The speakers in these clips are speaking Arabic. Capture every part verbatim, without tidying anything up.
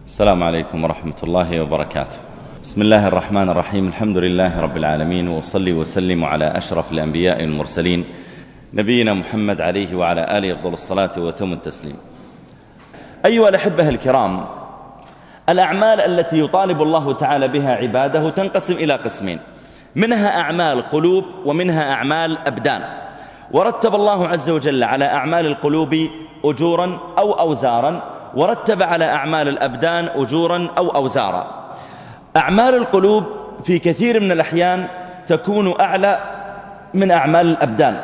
السلام عليكم ورحمة الله وبركاته. بسم الله الرحمن الرحيم. الحمد لله رب العالمين، وأصلي وسلم على أشرف الأنبياء والمرسلين نبينا محمد عليه وعلى آله أفضل الصلاة وتم التسليم. أيها الأحبة الكرام، الأعمال التي يطالب الله تعالى بها عباده تنقسم إلى قسمين، منها أعمال قلوب ومنها أعمال أبدان. ورتب الله عز وجل على أعمال القلوب أجورا أو أوزارا، ورتب على أعمال الأبدان أجورا أو أوزارا. أعمال القلوب في كثير من الأحيان تكون أعلى من أعمال الأبدان.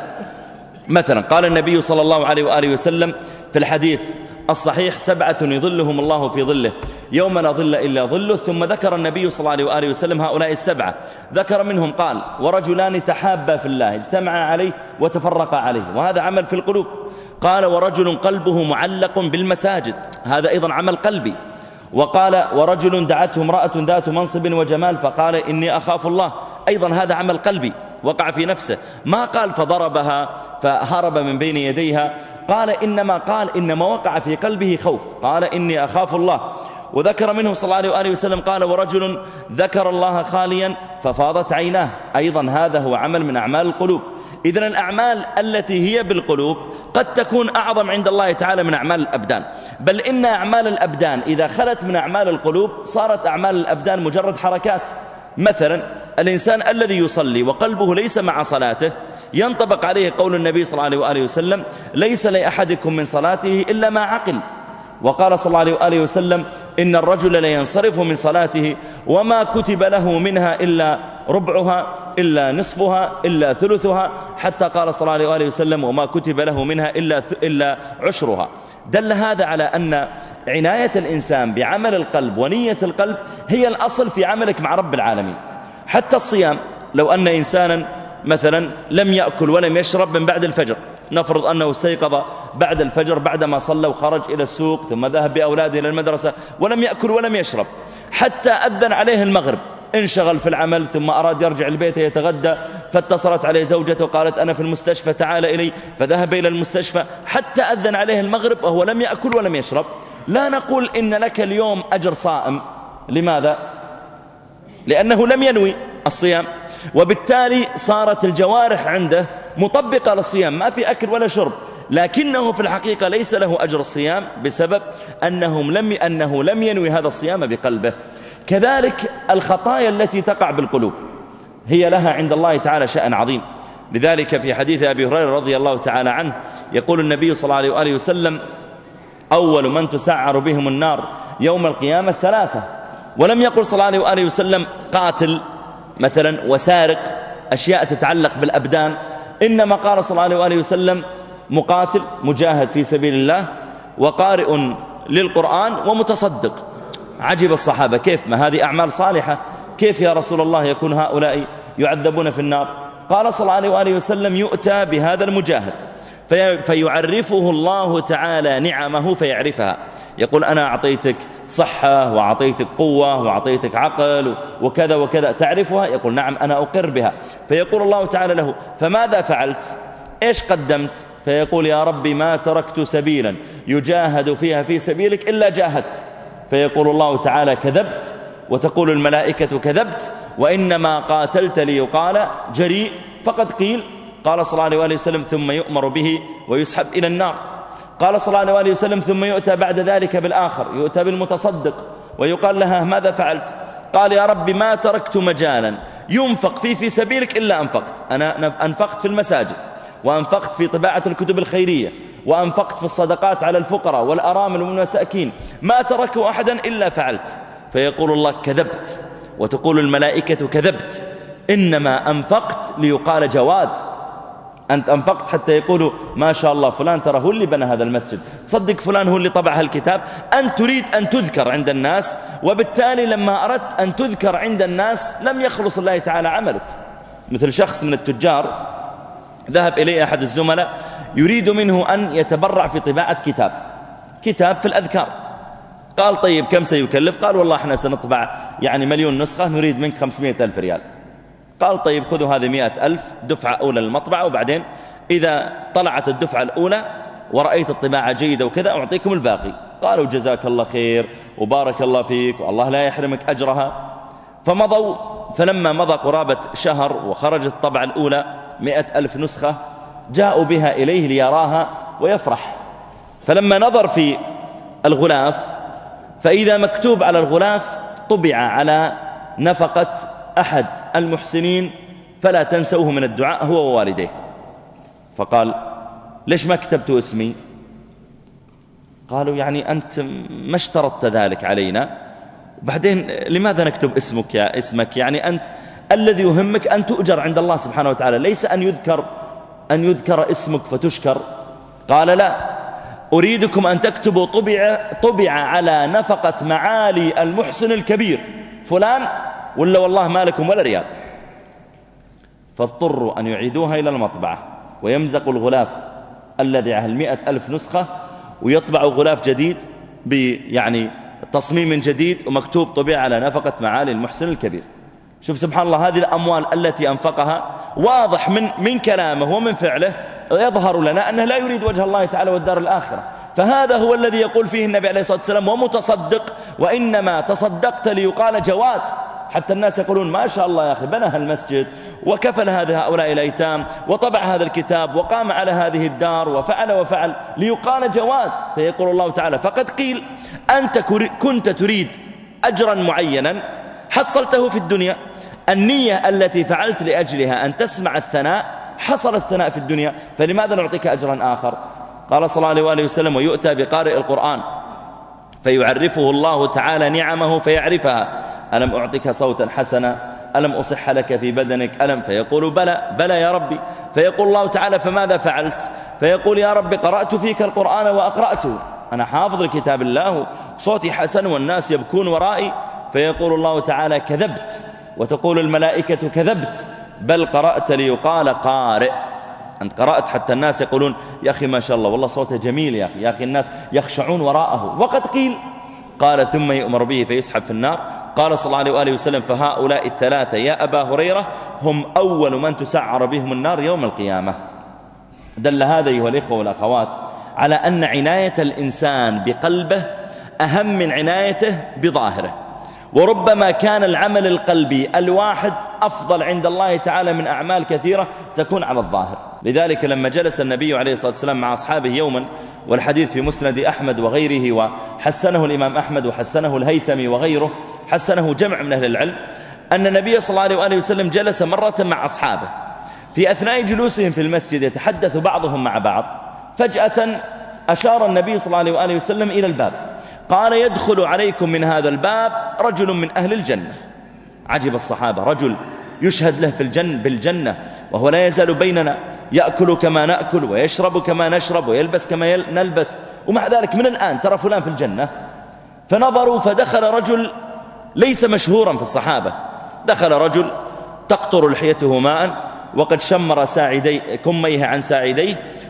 مثلا قال النبي صلى الله عليه وآله وسلم في الحديث الصحيح: سبعة يظلهم الله في ظله يوم لا ظل إلا ظله. ثم ذكر النبي صلى الله عليه وآله وسلم هؤلاء السبعة، ذكر منهم قال: ورجلان تحابا في الله اجتمعا عليه وتفرقا عليه، وهذا عمل في القلوب. قال: ورجل قلبه معلق بالمساجد، هذا أيضا عمل قلبي. وقال: ورجل دعته امرأة ذات منصب وجمال فقال: إني أخاف الله، أيضا هذا عمل قلبي وقع في نفسه. ما قال فضربها فهرب من بين يديها، قال إنما قال إنما وقع في قلبه خوف، قال إني أخاف الله. وذكر منه صلى الله عليه وآله وسلم قال: ورجل ذكر الله خاليا ففاضت عيناه، أيضا هذا هو عمل من أعمال القلوب. إذن الأعمال التي هي بالقلوب قد تكون أعظم عند الله تعالى من أعمال الأبدان، بل إن أعمال الأبدان إذا خلت من أعمال القلوب صارت أعمال الأبدان مجرد حركات. مثلا الإنسان الذي يصلي وقلبه ليس مع صلاته ينطبق عليه قول النبي صلى الله عليه وآله وسلم: ليس لأحدكم من صلاته إلا ما عقل. وقال صلى الله عليه وآله وسلم: إن الرجل لينصرف من صلاته وما كتب له منها إلا ربعها إلا نصفها إلا ثلثها، حتى قال صلى الله عليه وآله وسلم: وما كتب له منها إلا, إلا عشرها. دل هذا على أن عناية الإنسان بعمل القلب ونية القلب هي الأصل في عملك مع رب العالمين. حتى الصيام، لو أن إنسانا مثلا لم يأكل ولم يشرب من بعد الفجر، نفرض أنه استيقظ بعد الفجر بعدما صلى وخرج إلى السوق ثم ذهب بأولاده إلى المدرسة ولم يأكل ولم يشرب حتى أذن عليه المغرب، انشغل في العمل ثم أراد يرجع البيت يتغدى، فاتصلت عليه زوجته قالت: أنا في المستشفى تعال إلي، فذهب إلى المستشفى حتى أذن عليه المغرب وهو لم يأكل ولم يشرب. لا نقول إن لك اليوم أجر صائم. لماذا؟ لأنه لم ينوي الصيام، وبالتالي صارت الجوارح عنده مطبقة للصيام، ما في أكل ولا شرب، لكنه في الحقيقة ليس له أجر الصيام بسبب أنهم لم أنه لم ينوي هذا الصيام بقلبه. كذلك الخطايا التي تقع بالقلوب هي لها عند الله تعالى شأن عظيم. لذلك في حديث أبي هريرة رضي الله تعالى عنه يقول النبي صلى الله عليه وآله وسلم: أول من تسعر بهم النار يوم القيامة ثلاثة. ولم يقل صلى الله عليه وآله وسلم قاتل مثلا وسارق، أشياء تتعلق بالأبدان، إنما قال صلى الله عليه وآله وسلم: مقاتل مجاهد في سبيل الله، وقارئ للقرآن، ومتصدق. عجب الصحابة: كيف؟ ما هذه أعمال صالحة، كيف يا رسول الله يكون هؤلاء يعذبون في النار؟ قال صلى الله عليه وآله وسلم: يؤتى بهذا المجاهد في فيعرفه الله تعالى نعمه فيعرفها، يقول: أنا أعطيتك صحة وأعطيتك قوة وأعطيتك عقل وكذا وكذا، تعرفها؟ يقول: نعم أنا أقر بها. فيقول الله تعالى له: فماذا فعلت؟ إيش قدمت؟ فيقول: يا ربي ما تركت سبيلا يجاهد فيها في سبيلك إلا جاهدت. فيقول الله تعالى: كذبت. وتقول الملائكة: كذبت، وإنما قاتلت ليقال جريء، فقد قيل. قال صلى الله عليه وآله وسلم: ثم يؤمر به ويسحب إلى النار. قال صلى الله عليه وآله وسلم: ثم يؤتى بعد ذلك بالآخر، يؤتى بالمتصدق ويقال لها: ماذا فعلت؟ قال: يا رب ما تركت مجالا ينفق فيه في سبيلك إلا أنفقت. أنا أنفقت في المساجد، وأنفقت في طباعة الكتب الخيرية، وأنفقت في الصدقات على الفقراء والأرامل والمساكين، ما تركه أحدا إلا فعلت. فيقول الله: كذبت. وتقول الملائكة: كذبت، إنما أنفقت ليقال جواد. أنت أنفقت حتى يقولوا: ما شاء الله فلان ترى هو اللي بنى هذا المسجد، صدق فلان هو اللي طبع هالكتاب. أنت تريد أن تذكر عند الناس، وبالتالي لما أردت أن تذكر عند الناس لم يخلص الله تعالى عملك. مثل شخص من التجار ذهب إليه أحد الزملاء يريد منه أن يتبرع في طباعة كتاب كتاب في الأذكار. قال: طيب كم سيكلف؟ قال: والله احنا سنطبع يعني مليون نسخة، نريد منك خمسمائة ألف ريال. قال: طيب خذوا هذه مئة ألف دفعة أولى للمطبعة، وبعدين إذا طلعت الدفعة الأولى ورأيت الطباعة جيدة وكذا أعطيكم الباقي. قالوا: جزاك الله خير، وبارك الله فيك والله لا يحرمك أجرها. فمضوا، فلما مضى قرابة شهر وخرجت الطبعة الأولى مئة ألف نسخة، جاءوا بها إليه ليراها ويفرح. فلما نظر في الغلاف فإذا مكتوب على الغلاف: طبع على نفقة أحد المحسنين فلا تنسوه من الدعاء هو ووالديه. فقال: ليش ما كتبت اسمي؟ قالوا: يعني أنت ما اشترطت ذلك علينا، وبعدين لماذا نكتب اسمك يا اسمك؟ يعني أنت الذي يهمك أن تؤجر عند الله سبحانه وتعالى، ليس أن يذكر أن يذكر اسمك فتشكر. قال: لا، أريدكم أن تكتبوا طبع, طبع على نفقة معالي المحسن الكبير فلان، ولا والله ما لكم ولا ريال. فاضطروا أن يعيدوها إلى المطبعة ويمزقوا الغلاف الذي على المئة ألف نسخة ويطبعوا غلاف جديد يعني تصميم جديد ومكتوب طبع على نفقة معالي المحسن الكبير. شوف سبحان الله، هذه الأموال التي أنفقها واضح من من كلامه ومن فعله يظهر لنا أنه لا يريد وجه الله تعالى والدار الآخرة. فهذا هو الذي يقول فيه النبي عليه الصلاة والسلام: ومتصدق، وإنما تصدقت ليقال جواد. حتى الناس يقولون: ما شاء الله يا أخي، بنى هالمسجد وكفل هذا هؤلاء الأيتام وطبع هذا الكتاب وقام على هذه الدار وفعل وفعل ليقال جواد. فيقول الله تعالى: فقد قيل أنت كنت تريد أجرا معينا حصلته في الدنيا. النية التي فعلت لأجلها أن تسمع الثناء حصل الثناء في الدنيا، فلماذا نعطيك أجرا آخر؟ قال صلى الله عليه وآله وسلم: ويؤتى بقارئ القرآن فيعرفه الله تعالى نعمه فيعرفها: ألم أعطيك صوتا حسنا؟ ألم أصح لك في بدنك؟ ألم؟ فيقول: بلى بلى يا ربي. فيقول الله تعالى: فماذا فعلت؟ فيقول: يا رب قرأت فيك القرآن وأقرأته، أنا حافظ لكتاب الله، صوتي حسن والناس يبكون ورائي. فيقول الله تعالى: كذبت. وتقول الملائكة: كذبت، بل قرأت ليقال قارئ، أنت قرأت حتى الناس يقولون: يا أخي ما شاء الله والله صوته جميل يا أخي، يا أخي الناس يخشعون وراءه. وقد قيل. قال: ثم يؤمر به فيسحب في النار. قال صلى الله عليه وآله وسلم: فهؤلاء الثلاثة يا أبا هريرة هم أول من تسعر بهم النار يوم القيامة. دل هذا أيها الإخوة والأخوات على أن عناية الإنسان بقلبه أهم من عنايته بظاهره، وربما كان العمل القلبي الواحد أفضل عند الله تعالى من أعمال كثيرة تكون على الظاهر. لذلك لما جلس النبي عليه الصلاة والسلام مع أصحابه يوما، والحديث في مسند أحمد وغيره، وحسنه الإمام أحمد وحسنه الهيثمي وغيره، حسنه جمع من أهل العلم، أن النبي صلى الله عليه وآله وسلم جلس مرة مع أصحابه، في أثناء جلوسهم في المسجد يتحدث بعضهم مع بعض، فجأة أشار النبي صلى الله عليه وآله وسلم إلى الباب، قال: يدخل عليكم من هذا الباب رجل من أهل الجنة. عجب الصحابة، رجل يشهد له في الجنة بالجنة وهو لا يزال بيننا، يأكل كما نأكل ويشرب كما نشرب ويلبس كما نلبس، ومع ذلك من الآن ترى فلان في الجنة. فنظروا فدخل رجل ليس مشهورا في الصحابة، دخل رجل تقطر لحيته ماء وقد شمر ساعدي كميه عن ساعديه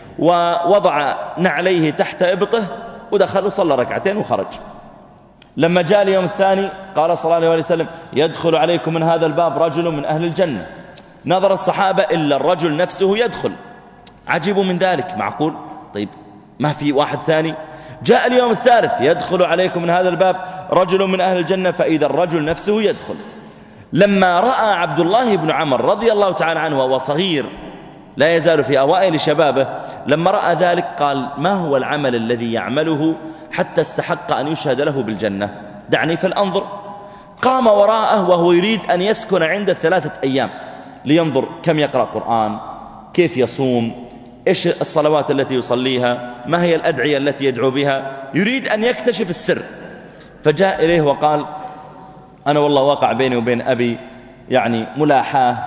ووضع نعليه تحت إبطه، ودخل وصلى ركعتين وخرج. لما جاء اليوم الثاني قال صلى الله عليه وسلم: يدخل عليكم من هذا الباب رجل من أهل الجنة. نظر الصحابة إلا الرجل نفسه يدخل، عجبوا من ذلك، معقول؟ طيب ما في واحد ثاني؟ جاء اليوم الثالث: يدخل عليكم من هذا الباب رجل من أهل الجنة، فإذا الرجل نفسه يدخل. لما رأى عبد الله بن عمر رضي الله تعالى عنه وهو صغير لا يزال في أوائل شبابه، لما رأى ذلك قال: ما هو العمل الذي يعمله حتى استحق أن يشهد له بالجنة؟ دعني فلأنظر. قام وراءه وهو يريد أن يسكن عنده ثلاثة أيام لينظر كم يقرأ قرآن، كيف يصوم، إيش الصلوات التي يصليها، ما هي الأدعية التي يدعو بها، يريد أن يكتشف السر. فجاء إليه وقال: أنا والله وقع بيني وبين أبي يعني ملاحاة،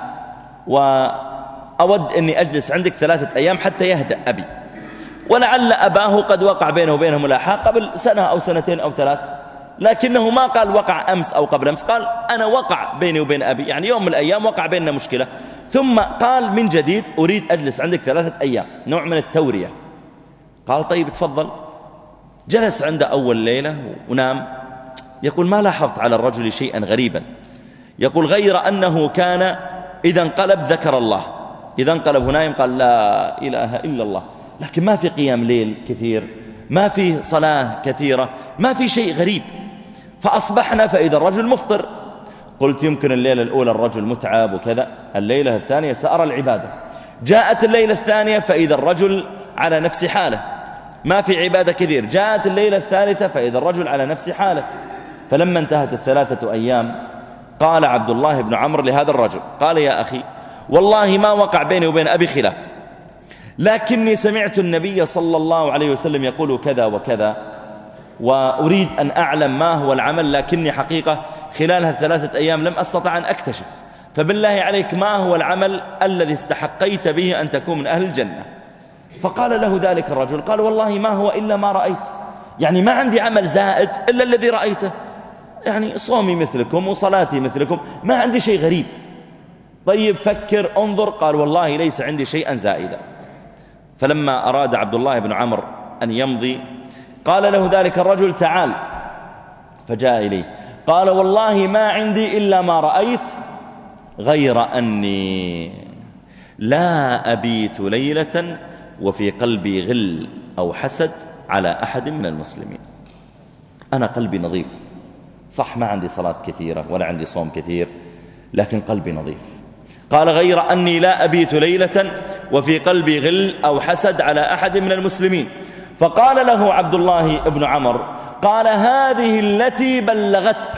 وأود أني أجلس عندك ثلاثة أيام حتى يهدأ أبي، ولعل أباه قد وقع بينه وبينه ملاحاة قبل سنة أو سنتين أو ثلاث، لكنه ما قال وقع أمس أو قبل أمس، قال أنا وقع بيني وبين أبي، يعني يوم من الأيام وقع بيننا مشكلة، ثم قال من جديد أريد أجلس عندك ثلاثة أيام، نوع من التورية. قال: طيب تفضل. جلس عنده أول ليلة ونام. يقول: ما لاحظت على الرجل شيئا غريبا، يقول غير أنه كان إذا انقلب ذكر الله، إذا انقلب ونايم قال لا إله إلا الله، لكن ما في قيام ليل كثير، ما في صلاة كثيرة، ما في شيء غريب. فأصبحنا فإذا الرجل مفطر. قلت يمكن الليلة الأولى الرجل متعب وكذا، الليلة الثانية سأرى العبادة. جاءت الليلة الثانية فإذا الرجل على نفس حاله، ما في عبادة كثير. جاءت الليلة الثالثة فإذا الرجل على نفس حاله. فلما انتهت الثلاثة أيام قال عبد الله بن عمرو لهذا الرجل، قال يا أخي والله ما وقع بيني وبين أبي خلاف، لكني سمعت النبي صلى الله عليه وسلم يقول كذا وكذا، وأريد أن أعلم ما هو العمل، لكني حقيقة خلال هالثلاثة أيام لم أستطع أن أكتشف، فبالله عليك ما هو العمل الذي استحقيت به أن تكون من أهل الجنة؟ فقال له ذلك الرجل، قال والله ما هو إلا ما رأيت، يعني ما عندي عمل زائد إلا الذي رأيته، يعني صومي مثلكم وصلاتي مثلكم، ما عندي شيء غريب. طيب فكر انظر. قال والله ليس عندي شيئا زائدا. فلما أراد عبد الله بن عمرو أن يمضي قال له ذلك الرجل تعال، فجاء إليه قال والله ما عندي إلا ما رأيت، غير أني لا أبيت ليلة وفي قلبي غل أو حسد على أحد من المسلمين. أنا قلبي نظيف، صح ما عندي صلاة كثيرة ولا عندي صوم كثير، لكن قلبي نظيف. قال غير أني لا أبيت ليلة وفي قلبي غل أو حسد على أحد من المسلمين. فقال له عبد الله بن عمرو، قال هذه التي بلغتك،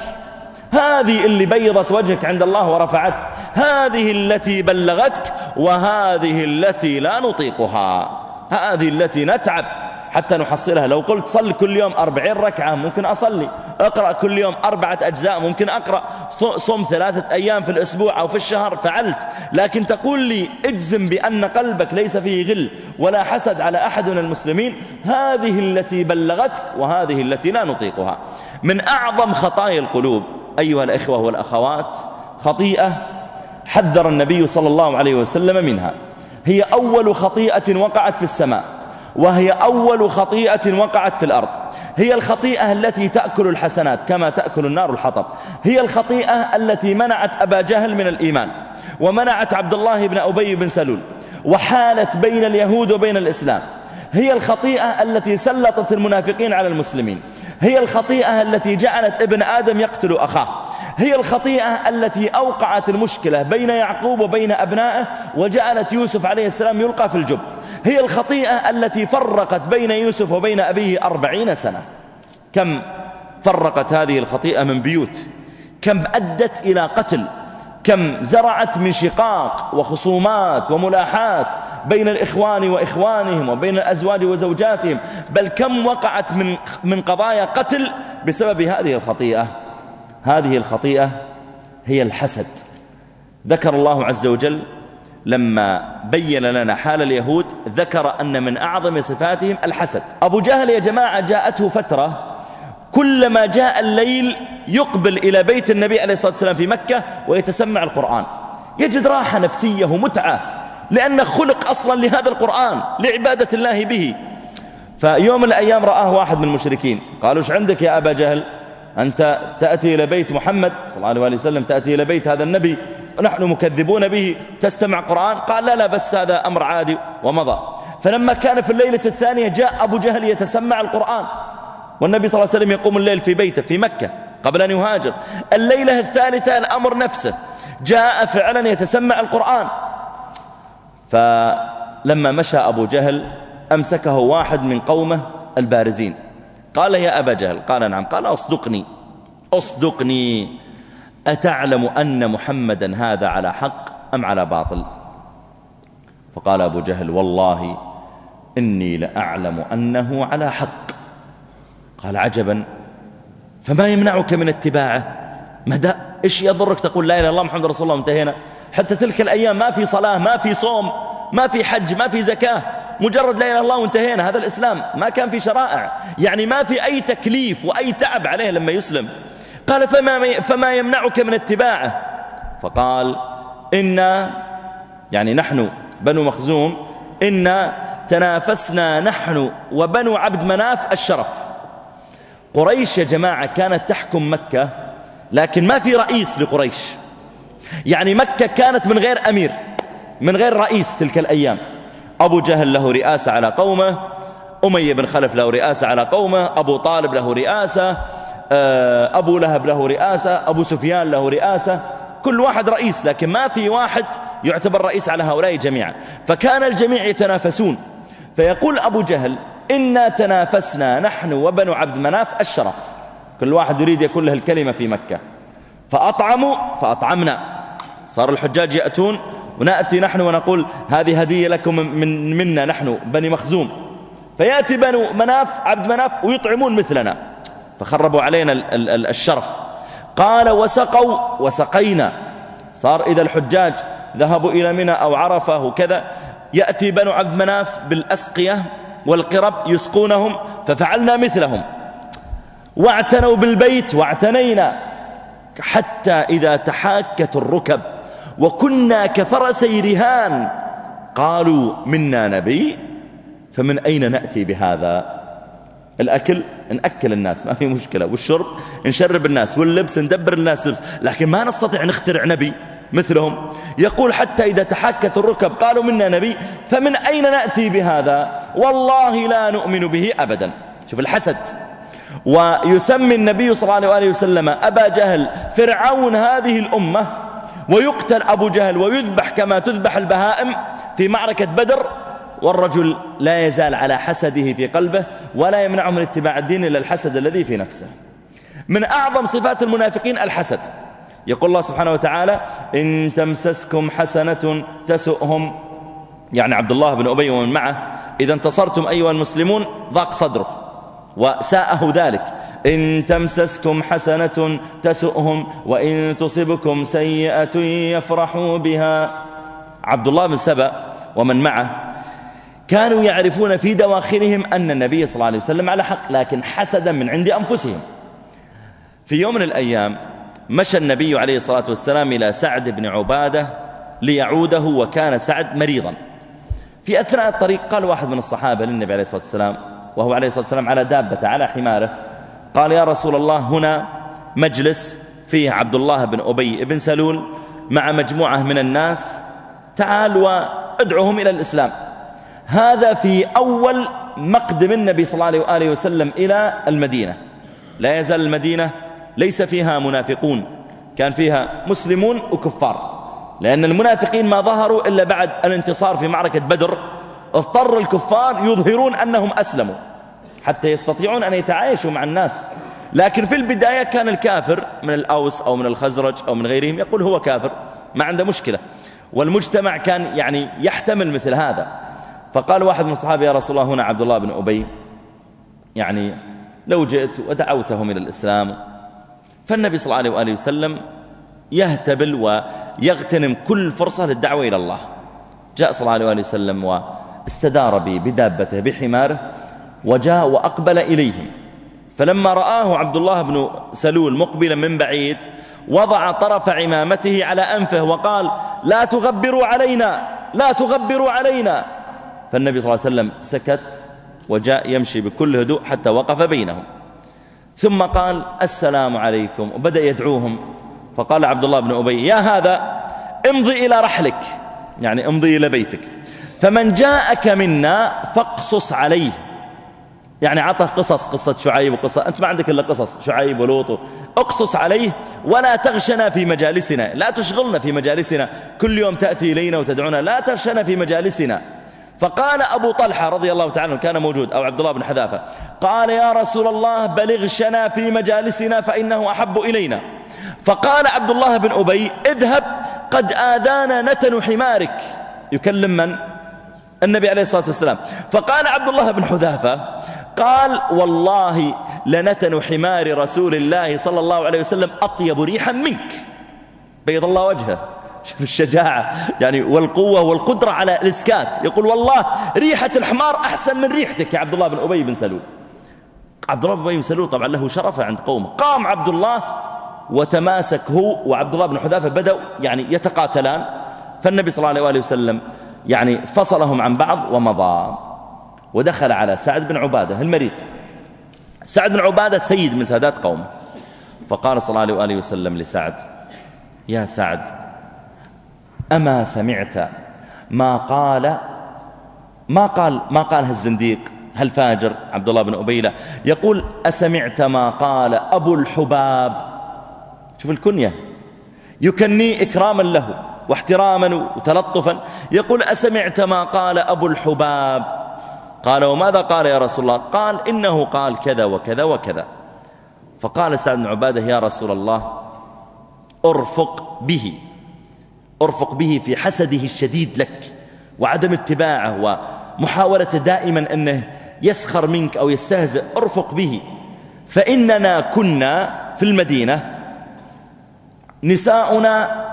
هذه اللي بيضت وجهك عند الله ورفعتك، هذه التي بلغتك، وهذه التي لا نطيقها، هذه التي نتعب حتى نحصلها. لو قلت صل كل يوم أربعين ركعة ممكن أصلي، أقرأ كل يوم أربعة أجزاء ممكن أقرأ، صم ثلاثة أيام في الأسبوع أو في الشهر فعلت، لكن تقول لي اجزم بأن قلبك ليس فيه غل ولا حسد على أحد من المسلمين، هذه التي بلغتك وهذه التي لا نطيقها. من أعظم خطايا القلوب أيها الأخوة والأخوات خطيئة حذر النبي صلى الله عليه وسلم منها، هي أول خطيئة وقعت في السماء، وهي أول خطيئة وقعت في الأرض. هي الخطيئة التي تأكل الحسنات كما تأكل النار الحطب. هي الخطيئة التي منعت أبا جهل من الإيمان، ومنعت عبد الله بن أبي بن سلول، وحالت بين اليهود وبين الإسلام. هي الخطيئة التي سلطت المنافقين على المسلمين. هي الخطيئة التي جعلت ابن آدم يقتل أخاه. هي الخطيئة التي أوقعت المشكلة بين يعقوب وبين أبنائه، وجعلت يوسف عليه السلام يلقى في الجب. هي الخطيئة التي فرقت بين يوسف وبين أبيه أربعين سنة. كم فرقت هذه الخطيئة من بيوت، كم أدت إلى قتل، كم زرعت من شقاق وخصومات وملاحات بين الإخوان وإخوانهم وبين الأزواج وزوجاتهم، بل كم وقعت من من قضايا قتل بسبب هذه الخطيئة. هذه الخطيئة هي الحسد. ذكر الله عز وجل لما بين لنا حال اليهود، ذكر أن من أعظم صفاتهم الحسد. أبو جهل يا جماعة جاءته فترة كلما جاء الليل يقبل إلى بيت النبي عليه الصلاة والسلام في مكة ويتسمع القرآن، يجد راحة نفسية ومتعة، لأنه خلق أصلا لهذا القرآن لعبادة الله به. فيوم من الأيام رآه واحد من المشركين، قالوا ايش عندك يا أبا جهل؟ أنت تأتي إلى بيت محمد صلى الله عليه وسلم، تأتي إلى بيت هذا النبي ونحن مكذبون به، تستمع قرآن؟ قال لا لا بس هذا أمر عادي ومضى. فلما كان في الليلة الثانية جاء أبو جهل يتسمع القرآن، والنبي صلى الله عليه وسلم يقوم الليل في بيته في مكة قبل أن يهاجر. الليلة الثالثة الأمر نفسه، جاء فعلا يتسمع القرآن. فلما مشى أبو جهل أمسكه واحد من قومه البارزين، قال يا أبا جهل، قال نعم، قال أصدقني أصدقني أتعلم أن محمدا هذا على حق أم على باطل؟ فقال أبو جهل والله إني لأعلم أنه على حق. قال عجبا، فما يمنعك من اتباعه؟ مدى إيش يضرك تقول لا إله إلا الله محمد رسول الله وانتهينا؟ حتى تلك الأيام ما في صلاة، ما في صوم، ما في حج، ما في زكاة، مجرد لا إله إلا الله وانتهينا. هذا الإسلام ما كان في شرائع، يعني ما في أي تكليف وأي تعب عليه لما يسلم. قال فما, فما يمنعك من اتباعه؟ فقال إن يعني نحن بنو مخزوم إن تنافسنا نحن وبنو عبد مناف الشرف. قريش يا جماعة كانت تحكم مكة، لكن ما في رئيس لقريش، يعني مكة كانت من غير أمير، من غير رئيس تلك الأيام. أبو جهل له رئاسة على قومه، أمية بن خلف له رئاسة على قومه، أبو طالب له رئاسة، أبو لهب له رئاسة، أبو سفيان له رئاسة، كل واحد رئيس، لكن ما في واحد يعتبر رئيس على هؤلاء جميعا. فكان الجميع يتنافسون، فيقول أبو جهل إنا تنافسنا نحن وبنو عبد مناف الشرف، كل واحد يريد يكون له الكلمة في مكة، فأطعموا فأطعمنا، صار الحجاج يأتون ونأتي نحن ونقول هذه هدية لكم من منا نحن بني مخزوم، فيأتي بنو مناف عبد مناف ويطعمون مثلنا، فخربوا علينا الشرف. قال وسقوا وسقينا، صار إذا الحجاج ذهبوا إلى منى أو عرفة وكذا يأتي بنو عبد مناف بالأسقية والقرب يسقونهم، ففعلنا مثلهم. واعتنوا بالبيت واعتنينا، حتى إذا تحاكت الركب وكنا كفرسي رهان قالوا منا نبي فمن أين نأتي بهذا؟ الأكل نأكل الناس ما في مشكلة، والشرب نشرب الناس، واللبس ندبر الناس لبس، لكن ما نستطيع نخترع نبي مثلهم. يقول حتى إذا تحكت الركب قالوا منا نبي فمن أين نأتي بهذا؟ والله لا نؤمن به أبدا. شوف الحسد. ويسمي النبي صلى الله عليه وسلم أبا جهل فرعون هذه الأمة، ويقتل أبو جهل ويذبح كما تذبح البهائم في معركة بدر، والرجل لا يزال على حسده في قلبه ولا يمنعه من اتباع الدين إلا الحسد الذي في نفسه. من أعظم صفات المنافقين الحسد. يقول الله سبحانه وتعالى إن تمسسكم حسنة تسؤهم، يعني عبد الله بن أبي ومن معه إذا انتصرتم أيها المسلمون ضاق صدره وساءه ذلك. إن تمسسكم حسنة تسؤهم وإن تصبكم سيئة يفرحوا بها. عبد الله بن سبأ ومن معه كانوا يعرفون في دواخلهم أن النبي صلى الله عليه وسلم على حق، لكن حسدا من عند أنفسهم. في يوم من الأيام مشى النبي عليه الصلاة والسلام إلى سعد بن عبادة ليعوده، وكان سعد مريضا. في أثناء الطريق قال واحد من الصحابة للنبي عليه الصلاة والسلام وهو عليه الصلاة والسلام على دابة على حماره، قال يا رسول الله هنا مجلس فيه عبد الله بن أبي بن سلول مع مجموعة من الناس، تعال وادعوهم إلى الإسلام. هذا في أول مقدم النبي صلى الله عليه وسلم إلى المدينة. لا يزال المدينة ليس فيها منافقون، كان فيها مسلمون وكفار، لأن المنافقين ما ظهروا إلا بعد الانتصار في معركة بدر. اضطر الكفار يظهرون أنهم أسلموا حتى يستطيعون أن يتعايشوا مع الناس، لكن في البداية كان الكافر من الأوس أو من الخزرج أو من غيرهم يقول هو كافر ما عنده مشكلة، والمجتمع كان يعني يحتمل مثل هذا. فقال واحد من الصحابة يا رسول الله هنا عبد الله بن أبي، يعني لو جئت ودعوتهم إلى الإسلام. فالنبي صلى الله عليه وآله وسلم يهتبل ويغتنم كل فرصة للدعوة إلى الله. جاء صلى الله عليه وآله وسلم واستدار بدابته بحماره وجاء وأقبل إليهم، فلما رآه عبد الله بن سلول مقبلا من بعيد وضع طرف عمامته على أنفه وقال لا تغبروا علينا لا تغبروا علينا. فالنبي صلى الله عليه وسلم سكت وجاء يمشي بكل هدوء حتى وقف بينهم، ثم قال السلام عليكم وبدأ يدعوهم. فقال عبد الله بن أبي يا هذا امضي إلى رحلك، يعني امضي إلى بيتك، فمن جاءك منا فاقصص عليه، يعني عطه قصص، قصة شعيب وقصة، أنت ما عندك إلا قصص شعيب ولوط، اقصص عليه ولا تغشنا في مجالسنا، لا تشغلنا في مجالسنا، كل يوم تأتي إلينا وتدعونا، لا تغشنا في مجالسنا. فقال أبو طلحة رضي الله تعالى عنه كان موجود، أو عبد الله بن حذافة، قال يا رسول الله بلغشنا في مجالسنا فإنه أحب إلينا. فقال عبد الله بن أبي اذهب قد آذانا نتن حمارك، يكلم من؟ النبي عليه الصلاة والسلام. فقال عبد الله بن حذافة قال والله لنتن حمار رسول الله صلى الله عليه وسلم أطيب ريحا منك، بيض الله وجهه. شوف الشجاعة يعني والقوة والقدرة على الإسكات، يقول والله ريحة الحمار أحسن من ريحتك يا عبد الله بن أبي بن سلول. عبد الله بن أبي بن سلول طبعا له شرفه عند قومه. قام عبد الله وتماسك هو وعبد الله بن حذافة بدأوا يعني يتقاتلان، فالنبي صلى الله عليه وسلم يعني فصلهم عن بعض ومضى، ودخل على سعد بن عبادة المريض. سعد بن عبادة سيد من سادات قومه، فقال صلى الله عليه وسلم لسعد يا سعد أما سمعت ما قال ما قال ما قالها الزنديق هل فاجر عبد الله بن أبي؟ لا. يقول أسمعت ما قال أبو الحباب؟ شوف الكنية، يكني إكراما له واحتراما وتلطفا. يقول أسمعت ما قال أبو الحباب؟ قال وماذا قال يا رسول الله؟ قال إنه قال كذا وكذا وكذا. فقال سعد بن عبادة يا رسول الله أرفق به، أرفق به في حسده الشديد لك وعدم اتباعه ومحاولة دائما أنه يسخر منك أو يستهزئ. أرفق به، فإننا كنا في المدينة نساؤنا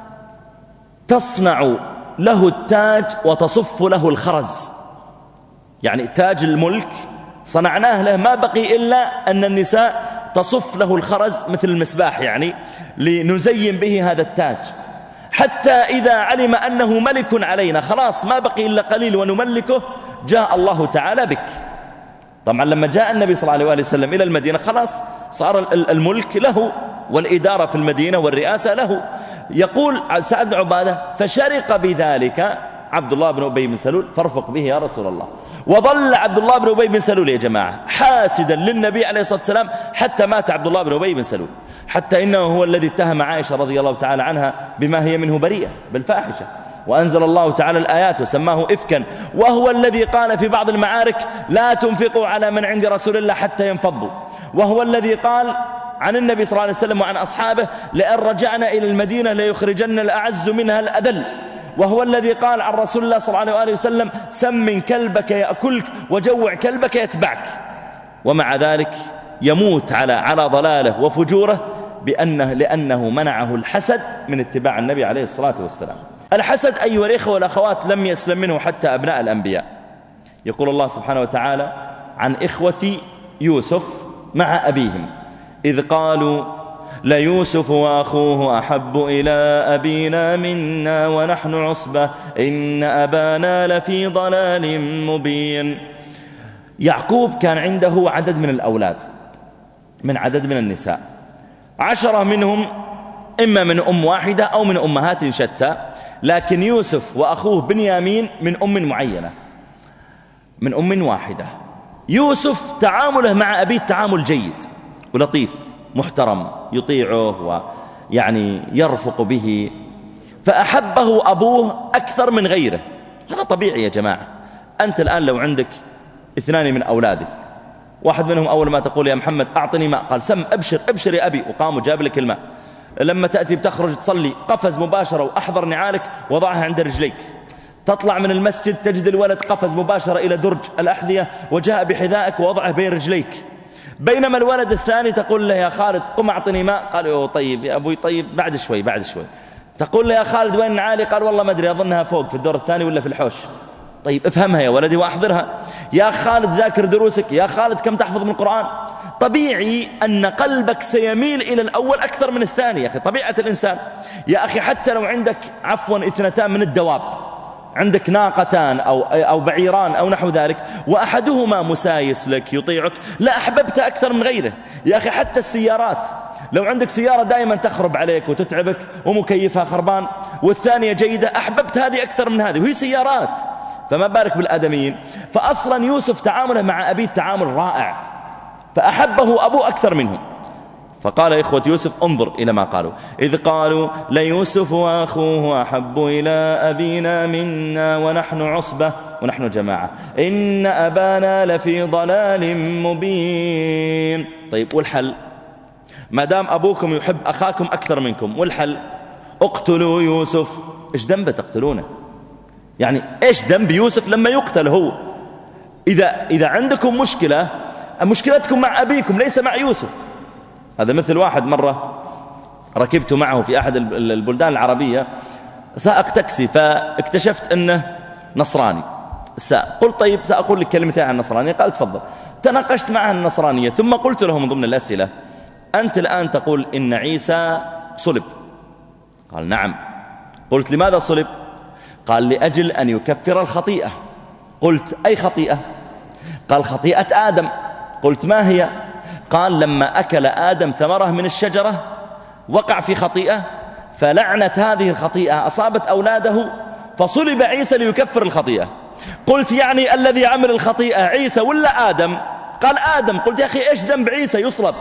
تصنع له التاج وتصف له الخرز، يعني تاج الملك صنعناه له، ما بقي إلا أن النساء تصف له الخرز مثل المسباح يعني لنزين به هذا التاج، حتى إذا علم أنه ملك علينا خلاص ما بقي إلا قليل ونملكه، جاء الله تعالى بك. طبعا لما جاء النبي صلى الله عليه وسلم إلى المدينة خلاص صار الملك له والإدارة في المدينة والرئاسة له. يقول سعد بن عبادة فشرق بذلك عبد الله بن أبي بن سلول فارفق به يا رسول الله. وظل عبد الله بن أبي بن سلول يا جماعة حاسدا للنبي عليه الصلاة والسلام حتى مات عبد الله بن أبي بن سلول، حتى إنه هو الذي اتهم عائشة رضي الله تعالى عنها بما هي منه بريئة بالفاحشة، وأنزل الله تعالى الآيات وسماه إفكا، وهو الذي قال في بعض المعارك لا تنفقوا على من عند رسول الله حتى ينفضوا، وهو الذي قال عن النبي صلى الله عليه وسلم وعن أصحابه لئن رجعنا إلى المدينة ليخرجن الأعز منها الأذل، وهو الذي قال عن رسول الله صلى الله عليه وسلم سمن كلبك يأكلك وجوع كلبك يتبعك. ومع ذلك يموت على على ضلاله وفجوره بأنه لأنه منعه الحسد من اتباع النبي عليه الصلاة والسلام. الحسد أيها الإخوة والأخوات لم يسلم منه حتى أبناء الأنبياء. يقول الله سبحانه وتعالى عن إخوة يوسف مع أبيهم إذ قالوا ليوسف وأخوه أحب إلى أبينا منا ونحن عصبة إن أبانا لفي ضلال مبين. يعقوب كان عنده عدد من الأولاد من عدد من النساء، عشرة منهم إما من أم واحدة أو من أمهات شتى، لكن يوسف وأخوه بنيامين من أم معينة من أم واحدة. يوسف تعامله مع أبيه تعامل جيد ولطيف محترم، يطيعه ويعني يرفق به، فأحبه أبوه أكثر من غيره. هذا طبيعي يا جماعة. أنت الآن لو عندك اثنان من أولادك، واحد منهم أول ما تقول يا محمد أعطني ماء قال سم أبشر أبشر يا أبي، وقام وجاب لك الماء. لما تأتي بتخرج تصلي قفز مباشرة وأحضر نعالك وضعها عند رجليك. تطلع من المسجد تجد الولد قفز مباشرة إلى درج الأحذية وجاء بحذائك ووضعه بين رجليك. بينما الولد الثاني تقول له يا خالد قم أعطني ماء، قال أوه طيب يا أبوي طيب بعد شوي بعد شوي. تقول له يا خالد وين نعالي، قال والله ما أدري أظنها فوق في الدور الثاني ولا في الحوش. طيب افهمها يا ولدي وأحضرها. يا خالد ذاكر دروسك، يا خالد كم تحفظ من القرآن. طبيعي أن قلبك سيميل إلى الأول أكثر من الثاني يا أخي، طبيعة الإنسان. يا أخي حتى لو عندك عفوا اثنتان من الدواب، عندك ناقتان أو, أو بعيران أو نحو ذلك، وأحدهما مسايس لك يطيعك، لا أحببت أكثر من غيره. يا أخي حتى السيارات، لو عندك سيارة دائما تخرب عليك وتتعبك ومكيفها خربان والثانية جيدة، أحببت هذه أكثر من هذه وهي سيارات، فما بالك بالآدميين. فأصلا يوسف تعامله مع أبيه تعامل رائع، فأحبه أبوه أكثر منه. فقال إخوة يوسف انظر إلى ما قالوا إذ قالوا ليوسف وأخوه أحب إلى أبينا منا ونحن عصبة ونحن جماعة إن أبانا لفي ضلال مبين. طيب والحل؟ ما دام أبوكم يحب أخاكم أكثر منكم، والحل؟ اقتلوا يوسف. إيش ذنبه تقتلونه؟ يعني إيش ذنب يوسف لما يقتل هو؟ إذا, إذا عندكم مشكلة، مشكلتكم مع أبيكم ليس مع يوسف. هذا مثل واحد مرة ركبت معه في أحد البلدان العربية، سائق تاكسي، فاكتشفت أنه نصراني السائق. قلت طيب سأقول لك كلمتين عن النصرانية، قال تفضل. تناقشت معه النصرانية، ثم قلت له من ضمن الأسئلة أنت الآن تقول إن عيسى صلب؟ قال نعم. قلت لماذا صلب؟ قال لأجل أن يكفر الخطيئة. قلت أي خطيئة؟ قال خطيئة آدم. قلت ما هي؟ قال لما أكل آدم ثمرة من الشجرة وقع في خطيئة، فلعنت هذه الخطيئة أصابت أولاده، فصلب عيسى ليكفر الخطيئة. قلت يعني الذي عمل الخطيئة عيسى ولا آدم؟ قال آدم. قلت يا أخي إيش ذنب عيسى يصلب؟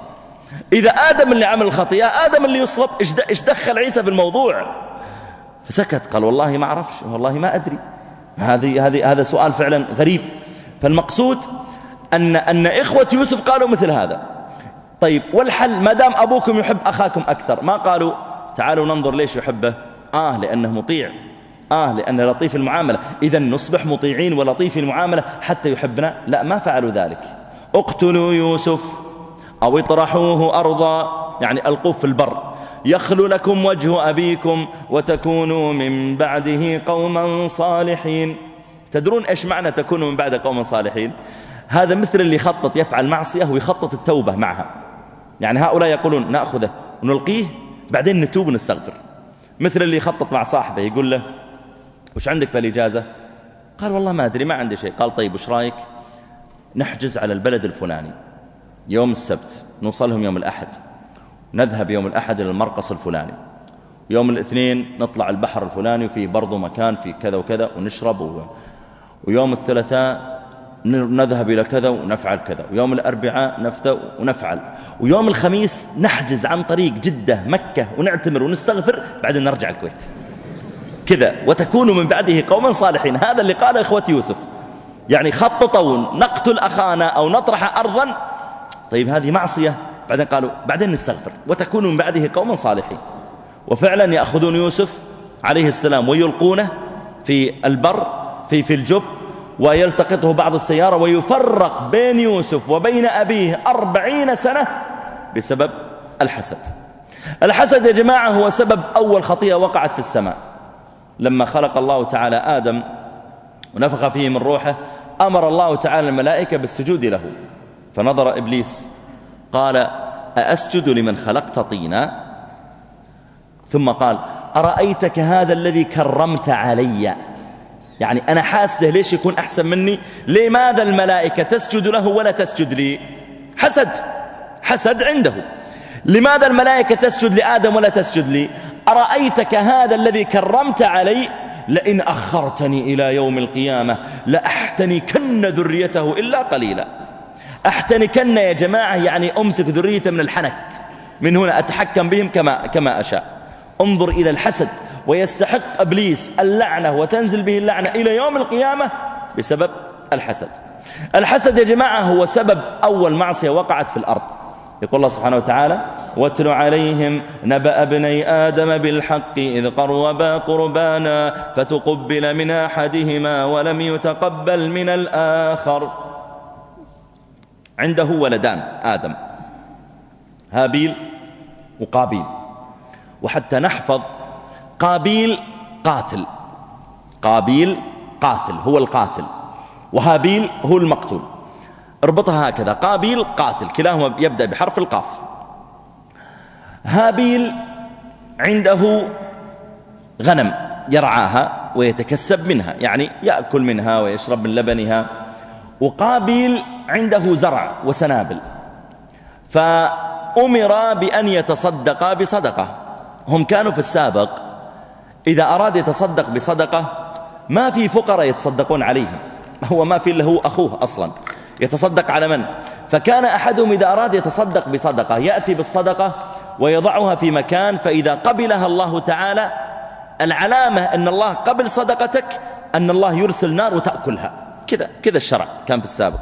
إذا آدم اللي عمل الخطيئة آدم اللي يصلب، إيش دخل عيسى في الموضوع؟ فسكت، قال والله ما أعرفش، والله ما أدري. هذه هذه هذا سؤال فعلا غريب. فالمقصود أن أن إخوة يوسف قالوا مثل هذا. طيب والحل؟ ما دام أبوكم يحب أخاكم أكثر، ما قالوا تعالوا ننظر ليش يحبه؟ آه لأنه مطيع، آه لأنه لطيف المعاملة، إذا نصبح مطيعين ولطيف المعاملة حتى يحبنا. لا، ما فعلوا ذلك. اقتلوا يوسف أو اطرحوه أرضا، يعني ألقوه في البر، يخل لكم وجه أبيكم وتكونوا من بعده قوما صالحين. تدرون إيش معنى تكونوا من بعد قوما صالحين؟ هذا مثل اللي يخطط يفعل معصية ويخطط التوبة معها. يعني هؤلاء يقولون نأخذه ونلقيه بعدين نتوب ونستغفر. مثل اللي يخطط مع صاحبه يقول له وش عندك في الإجازة؟ قال والله ما أدري، ما عندي شيء. قال طيب وش رايك نحجز على البلد الفلاني يوم السبت، نوصلهم يوم الأحد، نذهب يوم الأحد إلى المرقص الفلاني، يوم الاثنين نطلع البحر الفلاني وفيه برضو مكان في كذا وكذا ونشرب و... ويوم الثلاثاء نذهب إلى كذا ونفعل كذا، ويوم الأربعاء نفتى ونفعل، ويوم الخميس نحجز عن طريق جدة مكة ونعتمر ونستغفر، بعدين نرجع الكويت كذا. وتكونوا من بعده قوما صالحين. هذا اللي قال إخوة يوسف، يعني خططوا نقتل أخانا أو نطرح أرضا. طيب هذه معصية، بعدين قالوا بعدين نستغفر وتكونوا من بعده قوما صالحين. وفعلا يأخذون يوسف عليه السلام ويلقونه في البر في في الجب، ويلتقطه بعض السيارة ويفرق بين يوسف وبين أبيه أربعين سنة بسبب الحسد. الحسد يا جماعة هو سبب أول خطيئة وقعت في السماء. لما خلق الله تعالى آدم ونفخ فيه من روحه، أمر الله تعالى الملائكة بالسجود له، فنظر إبليس قال أأسجد لمن خلقت طينا؟ ثم قال أرأيتك هذا الذي كرمت علي؟ يعني أنا حاسده ليش يكون أحسن مني؟ لماذا الملائكة تسجد له ولا تسجد لي؟ حسد، حسد عنده. لماذا الملائكة تسجد لآدم ولا تسجد لي؟ أرأيتك هذا الذي كرمت علي لئن أخرتني إلى يوم القيامة لأحتنكن ذريته إلا قليلا. أحتنكن يا جماعة يعني أمسك ذريته من الحنك، من هنا أتحكم بهم كما, كما أشاء. انظر إلى الحسد، ويستحق إبليس اللعنة وتنزل به اللعنة إلى يوم القيامة بسبب الحسد. الحسد يا جماعة هو سبب أول معصية وقعت في الأرض. يقول الله سبحانه وتعالى واتل عليهم نبأ ابني آدم بالحق إذ قربا قربانا فتقبل من أحدهما ولم يتقبل من الآخر. عنده ولدان آدم، هابيل وقابيل. وحتى نحفظ، قابيل قاتل، قابيل قاتل هو القاتل، وهابيل هو المقتول. اربطها هكذا، قابيل قاتل، كلاهما يبدأ بحرف القاف. هابيل عنده غنم يرعاها ويتكسب منها، يعني يأكل منها ويشرب من لبنها. وقابيل عنده زرع وسنابل، فأمر بأن يتصدق بصدقة. هم كانوا في السابق إذا أراد يتصدق بصدقة ما في فقراء يتصدقون عليهم، هو ما في إلا هو أخوه أصلا، يتصدق على من؟ فكان أحدهم إذا أراد يتصدق بصدقة يأتي بالصدقة ويضعها في مكان، فإذا قبلها الله تعالى العلامة أن الله قبل صدقتك أن الله يرسل نار وتأكلها. كذا كذا الشرع كان في السابق.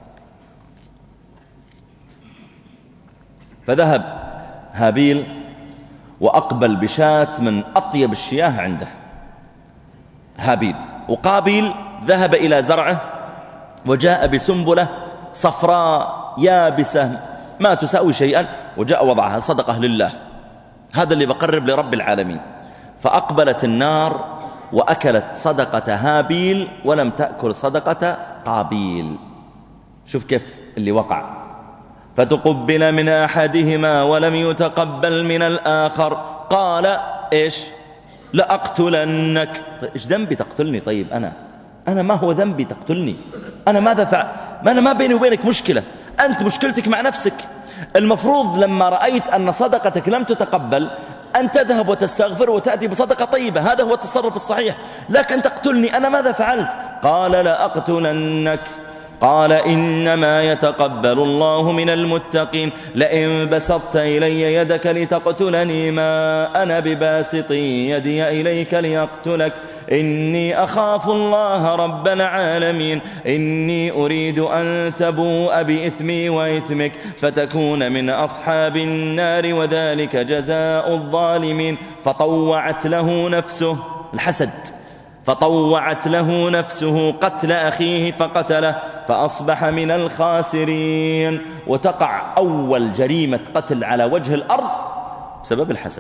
فذهب هابيل وأقبل بشاة من أطيب الشياه عنده هابيل، وقابيل ذهب إلى زرعه وجاء بسنبلة صفراء يابسة ما تساوي شيئا، وجاء وضعها صدقة لله، هذا اللي بقرب لرب العالمين. فأقبلت النار وأكلت صدقة هابيل ولم تأكل صدقة قابيل. شوف كيف اللي وقع. فتقبل من أحدهما ولم يتقبل من الآخر قال إيش؟ لأقتلنك. طيب إيش ذنبي تقتلني؟ طيب أنا أنا ما هو ذنبي تقتلني؟ أنا ماذا فعل؟ ما أنا ما بيني وبينك مشكلة، أنت مشكلتك مع نفسك. المفروض لما رأيت أن صدقتك لم تتقبل أن تذهب وتستغفر وتأتي بصدقة طيبة، هذا هو التصرف الصحيح. لكن تقتلني، أنا ماذا فعلت؟ قال لا أقتلنك. قال إنما يتقبل الله من المتقين. لئن بسطت إلي يدك لتقتلني ما أنا بباسط يدي إليك ليقتلك إني أخاف الله رب العالمين. إني أريد أن تبوء بإثمي وإثمك فتكون من أصحاب النار وذلك جزاء الظالمين. فطوعت له نفسه الحسد، فطوعت له نفسه قتل أخيه فقتله فأصبح من الخاسرين. وتقع أول جريمة قتل على وجه الأرض بسبب الحسد،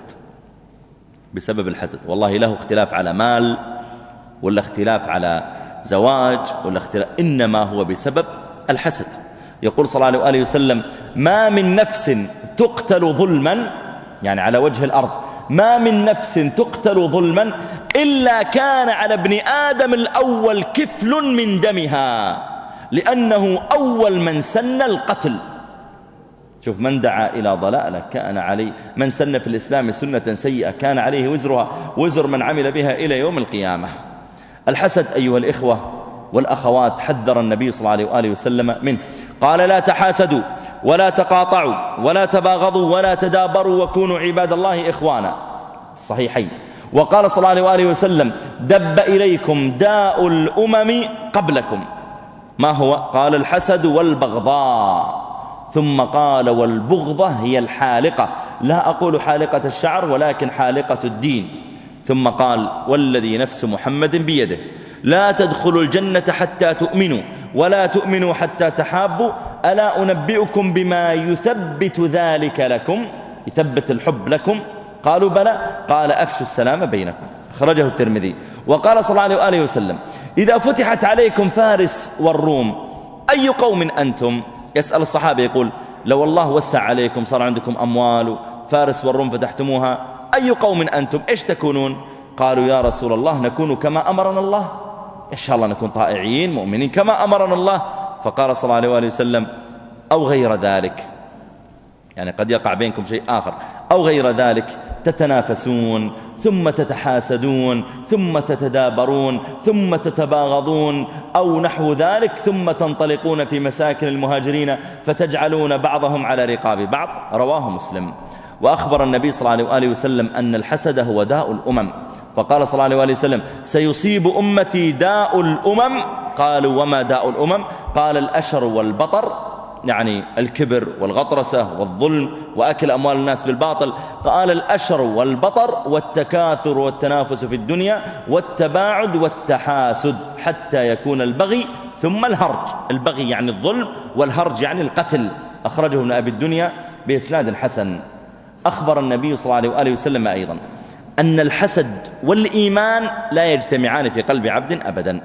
بسبب الحسد. والله له اختلاف على مال ولا اختلاف على زواج ولا اختلاف، إنما هو بسبب الحسد. يقول صلى الله عليه وسلم ما من نفس تقتل ظلما، يعني على وجه الأرض ما من نفس تقتل ظلما إلا كان على ابن آدم الأول كفل من دمها، لأنه أول من سن القتل. شوف، من دعا إلى ضلالة كان عليه، من سن في الإسلام سنة سيئة كان عليه وزرها وزر من عمل بها إلى يوم القيامة. الحسد أيها الإخوة والأخوات حذر النبي صلى الله عليه وسلم منه. قال لا تحاسدوا ولا تقاطعوا ولا تباغضوا ولا تدابروا وكونوا عباد الله إخوانا، الصحيحين. وقال صلى الله عليه وسلم دب إليكم داء الأمم قبلكم. ما هو؟ قال الحسد والبغضاء، ثم قال والبغضة هي الحالقة، لا أقول حالقة الشعر ولكن حالقة الدين. ثم قال والذي نفس محمد بيده لا تدخلوا الجنة حتى تؤمنوا ولا تؤمنوا حتى تحابوا ألا أنبئكم بما يثبت ذلك لكم، يثبت الحب لكم؟ قالوا بلى. قال أفشوا السلام بينكم، خرجه الترمذي. وقال صلى الله عليه وسلم إذا فتحت عليكم فارس والروم أي قوم أنتم؟ يسأل الصحابة يقول لو الله وسع عليكم صار عندكم أموال فارس والروم فتحتموها أي قوم أنتم؟ إيش تكونون؟ قالوا يا رسول الله نكون كما أمرنا الله، إن شاء الله نكون طائعين مؤمنين كما أمرنا الله. فقال صلى الله عليه وسلم أو غير ذلك، يعني قد يقع بينكم شيء آخر، أو غير ذلك تتنافسون ثم تتحاسدون ثم تتدابرون ثم تتباغضون أو نحو ذلك، ثم تنطلقون في مساكن المهاجرين فتجعلون بعضهم على رقاب بعض. رواه مسلم. وأخبر النبي صلى الله عليه وسلم أن الحسد هو داء الأمم، فقال صلى الله عليه وسلم سيصيب أمتي داء الأمم. قالوا وما داء الأمم؟ قال الأشر والبطر، يعني الكبر والغطرسة والظلم وأكل أموال الناس بالباطل. قال الأشر والبطر والتكاثر والتنافس في الدنيا والتباعد والتحاسد حتى يكون البغي ثم الهرج. البغي يعني الظلم والهرج يعني القتل. أخرجه ابن أبي الدنيا بإسناد حسن. أخبر النبي صلى الله عليه وسلم أيضا أن الحسد والإيمان لا يجتمعان في قلب عبد أبدا.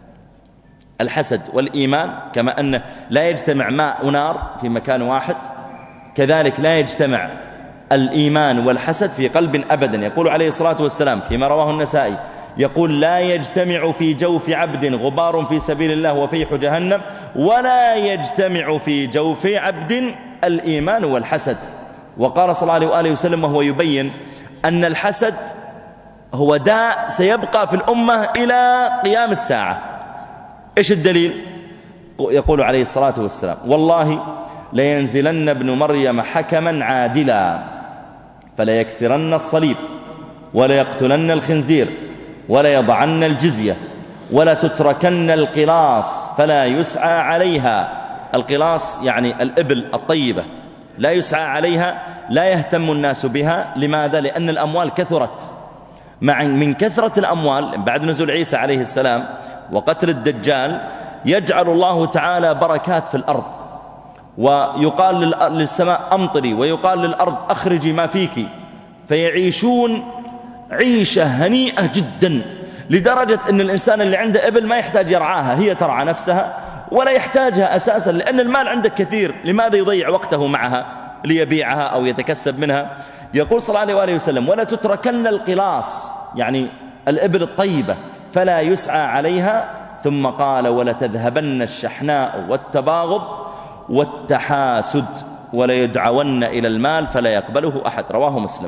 الحسد والإيمان كما أن لا يجتمع ماء ونار في مكان واحد، كذلك لا يجتمع الإيمان والحسد في قلب أبدا. يقول عليه الصلاة والسلام فيما رواه النسائي يقول لا يجتمع في جوف عبد غبار في سبيل الله وفيح جهنم ولا يجتمع في جوف عبد الإيمان والحسد. وقال صلى الله عليه وسلم وهو يبين أن الحسد هو داء سيبقى في الأمة إلى قيام الساعة. إيش الدليل؟ يقول عليه الصلاة والسلام والله لينزلن ابن مريم حكما عادلا فلا يكسرن الصليب ولا يقتلن الخنزير ولا يضعن الجزية ولا تتركن القلاص فلا يسعى عليها. القلاص يعني الإبل الطيبة، لا يسعى عليها، لا يهتم الناس بها. لماذا؟ لأن الأموال كثرت. مع من كثرة الأموال بعد نزول عيسى عليه السلام وقتل الدجال يجعل الله تعالى بركات في الأرض، ويقال للسماء أمطري ويقال للأرض أخرجي ما فيك، فيعيشون عيشة هنيئة جدا، لدرجة أن الإنسان اللي عنده إبل ما يحتاج يرعاها، هي ترعى نفسها ولا يحتاجها أساسا، لأن المال عنده كثير. لماذا يضيع وقته معها ليبيعها أو يتكسب منها؟ يقول صلى الله عليه وسلم ولا تتركن القلاص يعني الإبل الطيبة فلا يسعى عليها. ثم قال ولا تذهبن الشحناء والتباغض والتحاسد ولا يدعون إلى المال فلا يقبله أحد. رواه مسلم.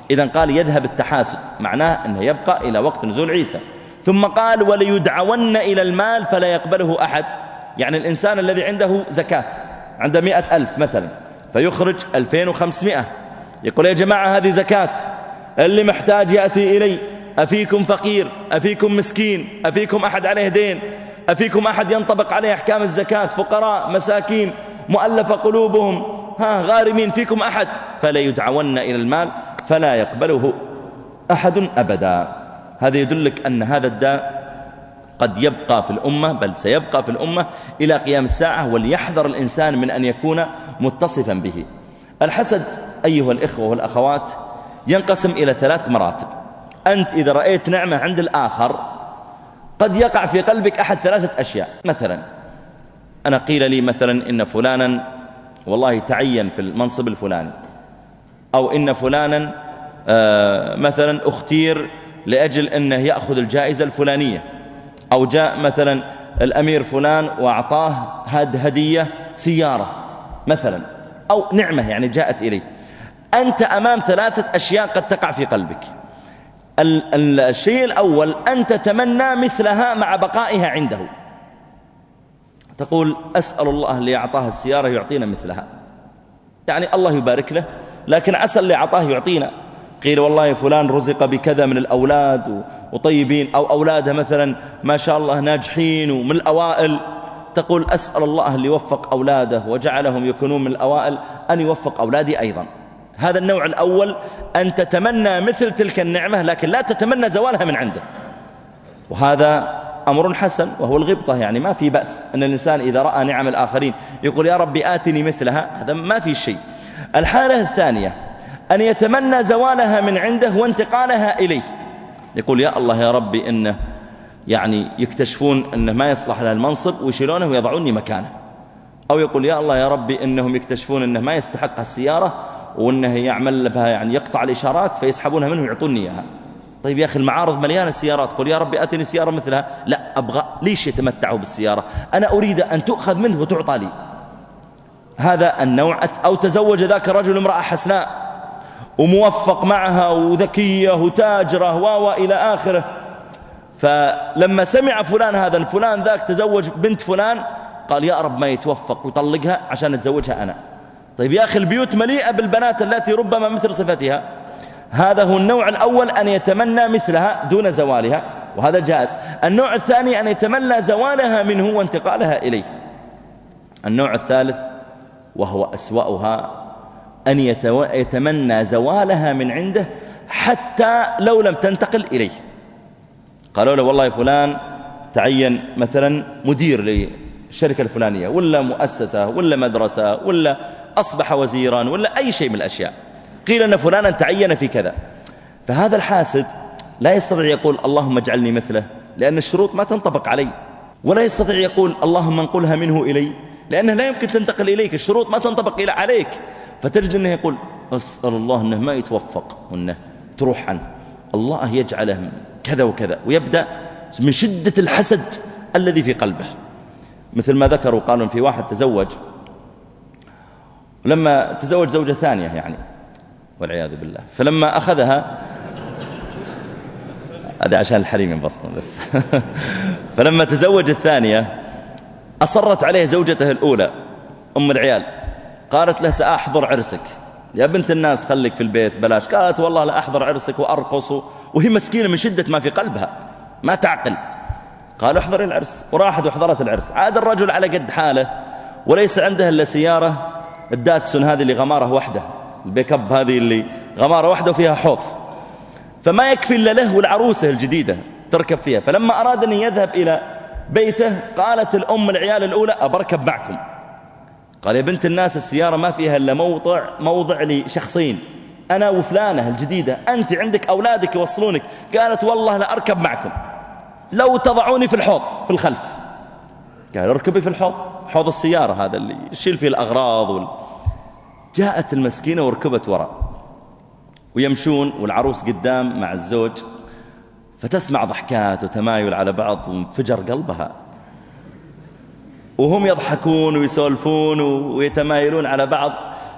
إذن قال يذهب التحاسد، معناه أنه يبقى إلى وقت نزول عيسى. ثم قال وليدعون إلى المال فلا يقبله أحد، يعني الإنسان الذي عنده زكاة عنده مئة ألف مثلا فيخرج ألفين وخمسمائة، يقول يا جماعة هذه زكاة، اللي محتاج يأتي إلي، أفيكم فقير، أفيكم مسكين، أفيكم أحد عليه دين، أفيكم أحد ينطبق عليه أحكام الزكاة، فقراء مساكين مؤلف قلوبهم، ها غارمين، فيكم أحد؟ فلا يدعون إلى المال فلا يقبله أحد أبدا. هذا يدلك أن هذا الداء قد يبقى في الأمة، بل سيبقى في الأمة إلى قيام الساعة، وليحذر الإنسان من أن يكون متصفا به. الحسد أيها الإخوة والأخوات ينقسم إلى ثلاث مراتب. أنت إذا رأيت نعمة عند الآخر قد يقع في قلبك أحد ثلاثة أشياء. مثلا أنا قيل لي مثلا إن فلانا والله تعين في المنصب الفلاني، أو إن فلانا آه مثلا اختير لأجل أنه يأخذ الجائزة الفلانية، أو جاء مثلا الأمير فلان وأعطاه هاد هدية سيارة مثلا، أو نعمة يعني جاءت إليه. أنت أمام ثلاثة أشياء قد تقع في قلبك. الشيء الأول أن تتمنى مثلها مع بقائها عنده، تقول أسأل الله اللي أعطاه السيارة يعطينا مثلها، يعني الله يبارك له، لكن عسى اللي أعطاه يعطينا. قيل والله فلان رزق بكذا من الأولاد وطيبين، أو أولاده مثلا ما شاء الله ناجحين ومن الأوائل، تقول أسأل الله اللي وفق أولاده وجعلهم يكونون من الأوائل أن يوفق أولادي أيضا. هذا النوع الأول، أن تتمنى مثل تلك النعمة لكن لا تتمنى زوالها من عنده، وهذا أمر حسن وهو الغبطة، يعني ما في بأس أن الإنسان إذا رأى نعم الآخرين يقول يا ربي آتني مثلها، هذا ما في شيء. الحالة الثانية أن يتمنى زوالها من عنده وانتقالها إليه، يقول يا الله يا ربي إنه يعني يكتشفون أنه ما يصلح له المنصب ويشيلونه ويضعوني مكانه، أو يقول يا الله يا ربي إنهم يكتشفون أنه ما يستحق السيارة وأنه يعمل بها يعني يقطع الإشارات فيسحبونها منه ويعطوني إياها. طيب يا أخي المعارض مليانة سيارات، قل يا ربي أتني سيارة مثلها. لا أبغى، ليش يتمتعوا بالسيارة؟ أنا أريد أن تؤخذ منه وتعطى لي. هذا النوع. أو تزوج ذاك الرجل امرأة حسناء وموفق معها وذكية وتاجرة وإلى آخره، فلما سمع فلان هذا فلان ذاك تزوج بنت فلان قال يا رب ما يتوفق ويطلقها عشان أتزوجها أنا. طيب يا أخي البيوت مليئة بالبنات التي ربما مثل صفتها. هذا هو النوع الأول، أن يتمنى مثلها دون زوالها، وهذا جائز. النوع الثاني أن يتمنى زوالها منه وانتقالها إليه. النوع الثالث وهو أسوأها أن يتمنى زوالها من عنده حتى لو لم تنتقل إليه. قالوا له والله فلان تعين مثلا مدير للشركة الفلانية ولا مؤسسة ولا مدرسة ولا أصبح وزيرا ولا أي شيء من الأشياء، قيل أن فلانا تعين في كذا، فهذا الحاسد لا يستطيع يقول اللهم اجعلني مثله لأن الشروط ما تنطبق علي، ولا يستطيع يقول اللهم انقلها منه إلي لأنه لا يمكن تنتقل إليك، الشروط ما تنطبق إلى عليك. فتجد أنه يقول أسأل الله أنه ما يتوفق وأنه تروح عنه، الله يجعله كذا وكذا، ويبدأ من شدة الحسد الذي في قلبه. مثل ما ذكروا قالوا في واحد تزوج، ولما تزوج زوجة ثانية يعني والعياذ بالله، فلما أخذها هذا عشان الحريم ينبسطون بس فلما تزوج الثانية أصرت عليه زوجته الأولى أم العيال، قالت له سأحضر عرسك يا بنت الناس، خليك في البيت بلاش. قالت والله لا أحضر عرسك وأرقص، وهي مسكينة من شدة ما في قلبها ما تعقل. قالوا احضر العرس، وراحت وحضرت العرس. عاد الرجل على قد حاله وليس عنده إلا سيارة الداتسون هذه اللي غمارة واحدة، البيك اب هذه اللي غمارة واحدة وفيها حوض، فما يكفي إلا له والعروسة الجديدة تركب فيها. فلما أراد أن يذهب إلى بيته قالت الأم العيال الأولى أبركب معكم. قال يا بنت الناس السيارة ما فيها إلا موضع موضع لشخصين، أنا وفلانة الجديدة، أنت عندك أولادك يوصلونك. قالت والله لا أركب معكم لو تضعوني في الحوض في الخلف. قال اركبي في الحوض، حوض السيارة هذا اللي يشيل فيه الأغراض وال... جاءت المسكينة وركبت وراء ويمشون والعروس قدام مع الزوج، فتسمع ضحكات وتمايل على بعض وانفجر قلبها، وهم يضحكون ويسولفون ويتمايلون على بعض.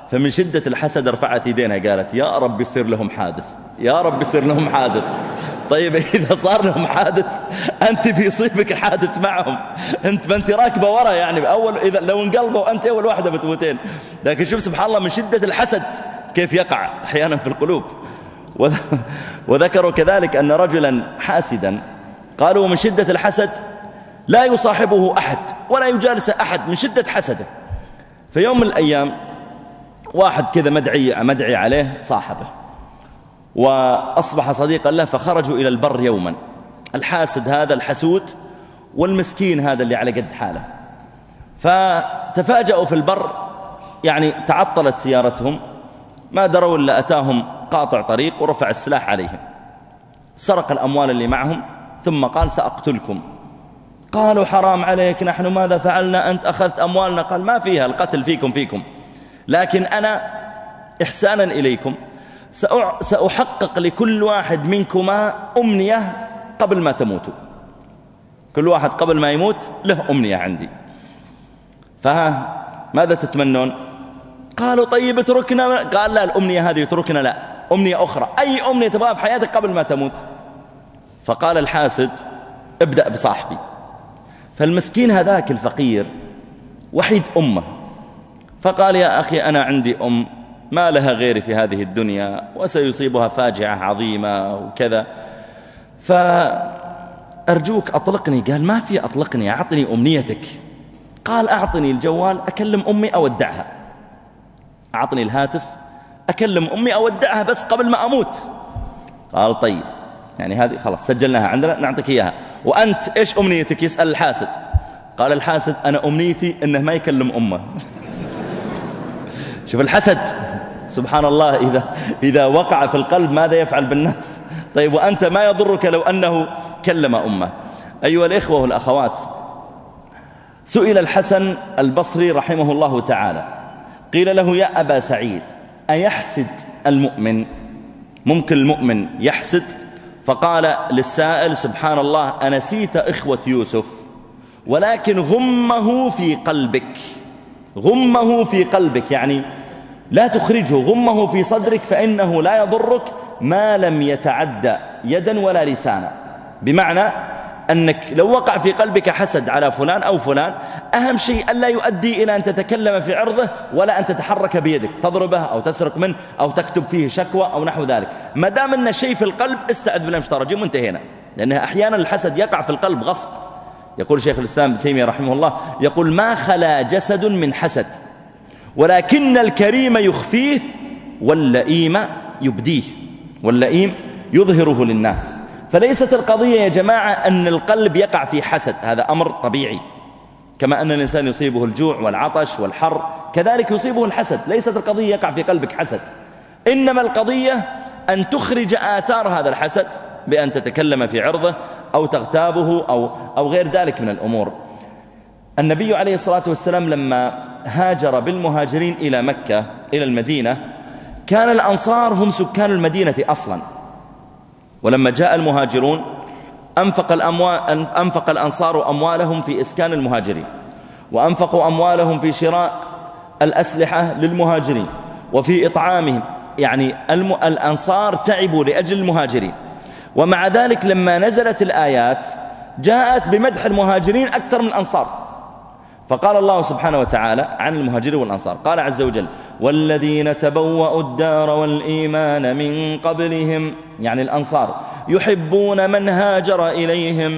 فمن شدة الحسد رفعت يدينها قالت يا رب يصير لهم حادث، يا رب يصير لهم حادث. طيب إذا صار لهم حادث أنت بيصيبك الحادث معهم، أنت ما أنت راكبة ورا يعني أول، إذا لو انقلبوا أنت أول واحدة بتموتين. لكن شوف سبحان الله من شدة الحسد كيف يقع أحيانا في القلوب. وذكروا كذلك أن رجلا حاسدا قالوا من شدة الحسد لا يصاحبه أحد ولا يجالس أحد من شدة حسده. في يوم من الأيام واحد كذا مدعي, مدعي عليه صاحبه وأصبح صديقا له، فخرجوا إلى البر يوما، الحاسد هذا الحسود والمسكين هذا اللي على قد حاله. فتفاجأوا في البر، يعني تعطلت سيارتهم، ما دروا إلا أتاهم قاطع طريق ورفع السلاح عليهم، سرق الأموال اللي معهم ثم قال سأقتلكم. قالوا حرام عليك، نحن ماذا فعلنا؟ أنت أخذت أموالنا. قال ما فيها، القتل فيكم فيكم، لكن أنا إحسانا إليكم سأحقق لكل واحد منكما أمنية قبل ما تموتوا. كل واحد قبل ما يموت له أمنية عندي، فها ماذا تتمنون؟ قالوا طيب اتركنا. قال لا، الأمنية هذه اتركنا، لا، أمنية أخرى، أي أمنية تبغاها في حياتك قبل ما تموت. فقال الحاسد ابدأ بصاحبي. فالمسكين هذاك الفقير وحيد أمه، فقال يا أخي أنا عندي أم ما لها غيري في هذه الدنيا وسيصيبها فاجعة عظيمة وكذا، فأرجوك أطلقني. قال ما في أطلقني، أعطني أمنيتك. قال أعطني الجوال أكلم أمي أودعها، أعطني الهاتف أكلم أمي أودعها بس قبل ما أموت. قال طيب، يعني هذه خلاص سجلناها عندنا، نعطيك إياها. وأنت إيش أمنيتك؟ يسأل الحاسد. قال الحاسد أنا أمنيتي إنه ما يكلم أمه. شوف الحسد سبحان الله، إذا, إذا وقع في القلب ماذا يفعل بالناس؟ طيب وأنت ما يضرك لو أنه كلم أمه؟ أيها الإخوة والأخوات، سئل الحسن البصري رحمه الله تعالى، قيل له يا أبا سعيد أيحسد المؤمن؟ ممكن المؤمن يحسد؟ فقال للسائل سبحان الله أنسيت إخوة يوسف، ولكن غمه في قلبك، غمه في قلبك يعني لا تخرجه، غمه في صدرك فإنه لا يضرك ما لم يتعدى يدا ولا لسانا. بمعنى أنك لو وقع في قلبك حسد على فلان أو فلان، أهم شيء ألا يؤدي إلى أن تتكلم في عرضه ولا أن تتحرك بيدك تضربه أو تسرق منه أو تكتب فيه شكوى أو نحو ذلك. ما دام أن الشيء في القلب استعذ بالله من الشيطان الرجيم وانتهينا، لأنها أحيانا الحسد يقع في القلب غصب. يقول شيخ الإسلام ابن تيمية رحمه الله، يقول ما خلا جسد من حسد، ولكن الكريم يخفيه واللئيم يبديه، واللئيم يظهره للناس. فليست القضية يا جماعة أن القلب يقع في حسد، هذا أمر طبيعي، كما أن الإنسان يصيبه الجوع والعطش والحر كذلك يصيبه الحسد. ليست القضية يقع في قلبك حسد، إنما القضية أن تخرج آثار هذا الحسد بأن تتكلم في عرضه أو تغتابه أو, أو غير ذلك من الأمور. النبي عليه الصلاة والسلام لما هاجر بالمهاجرين إلى مكة إلى المدينة، كان الأنصار هم سكان المدينة أصلا، ولما جاء المهاجرون أنفق, الأموال أنفق الأنصار أموالهم في إسكان المهاجرين، وأنفقوا أموالهم في شراء الأسلحة للمهاجرين وفي إطعامهم، يعني الأنصار تعبوا لأجل المهاجرين. ومع ذلك لما نزلت الآيات جاءت بمدح المهاجرين أكثر من الأنصار، فقال الله سبحانه وتعالى عن المهاجرين والأنصار، قال عز وجل والذين تبوأوا الدار والإيمان من قبلهم، يعني الأنصار، يحبون من هاجر إليهم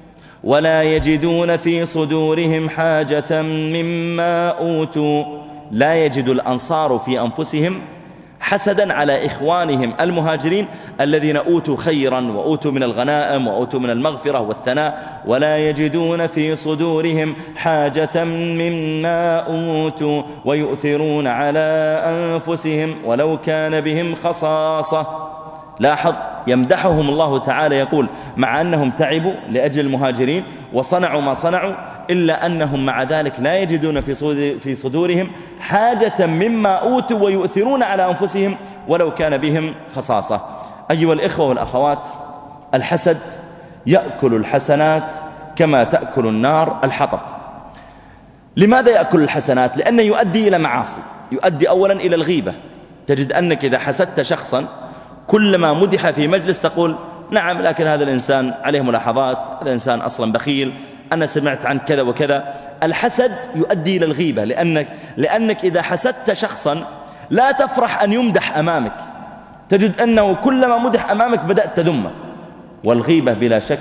ولا يجدون في صدورهم حاجة مما أوتوا. لا يجد الأنصار في أنفسهم حسدا على إخوانهم المهاجرين الذين أوتوا خيرا وأوتوا من الغنائم وأوتوا من المغفرة والثناء، ولا يجدون في صدورهم حاجة مما أوتوا ويؤثرون على أنفسهم ولو كان بهم خصاصة. لاحظ يمدحهم الله تعالى، يقول مع أنهم تعبوا لأجل المهاجرين وصنعوا ما صنعوا، إلا أنهم مع ذلك لا يجدون في صدورهم حاجة مما أوتوا ويؤثرون على أنفسهم ولو كان بهم خصاصة. أيها الإخوة والأخوات، الحسد يأكل الحسنات كما تأكل النار الحطب. لماذا يأكل الحسنات؟ لأنه يؤدي إلى معاصي. يؤدي أولا إلى الغيبة. تجد أنك إذا حسدت شخصا كلما مدح في مجلس تقول نعم لكن هذا الإنسان عليه ملاحظات، هذا الإنسان أصلا بخيل، أنا سمعت عن كذا وكذا. الحسد يؤدي إلى الغيبة، لأنك, لأنك إذا حسدت شخصا لا تفرح أن يمدح أمامك، تجد أنه كلما مدح أمامك بدأت تذمه. والغيبة بلا شك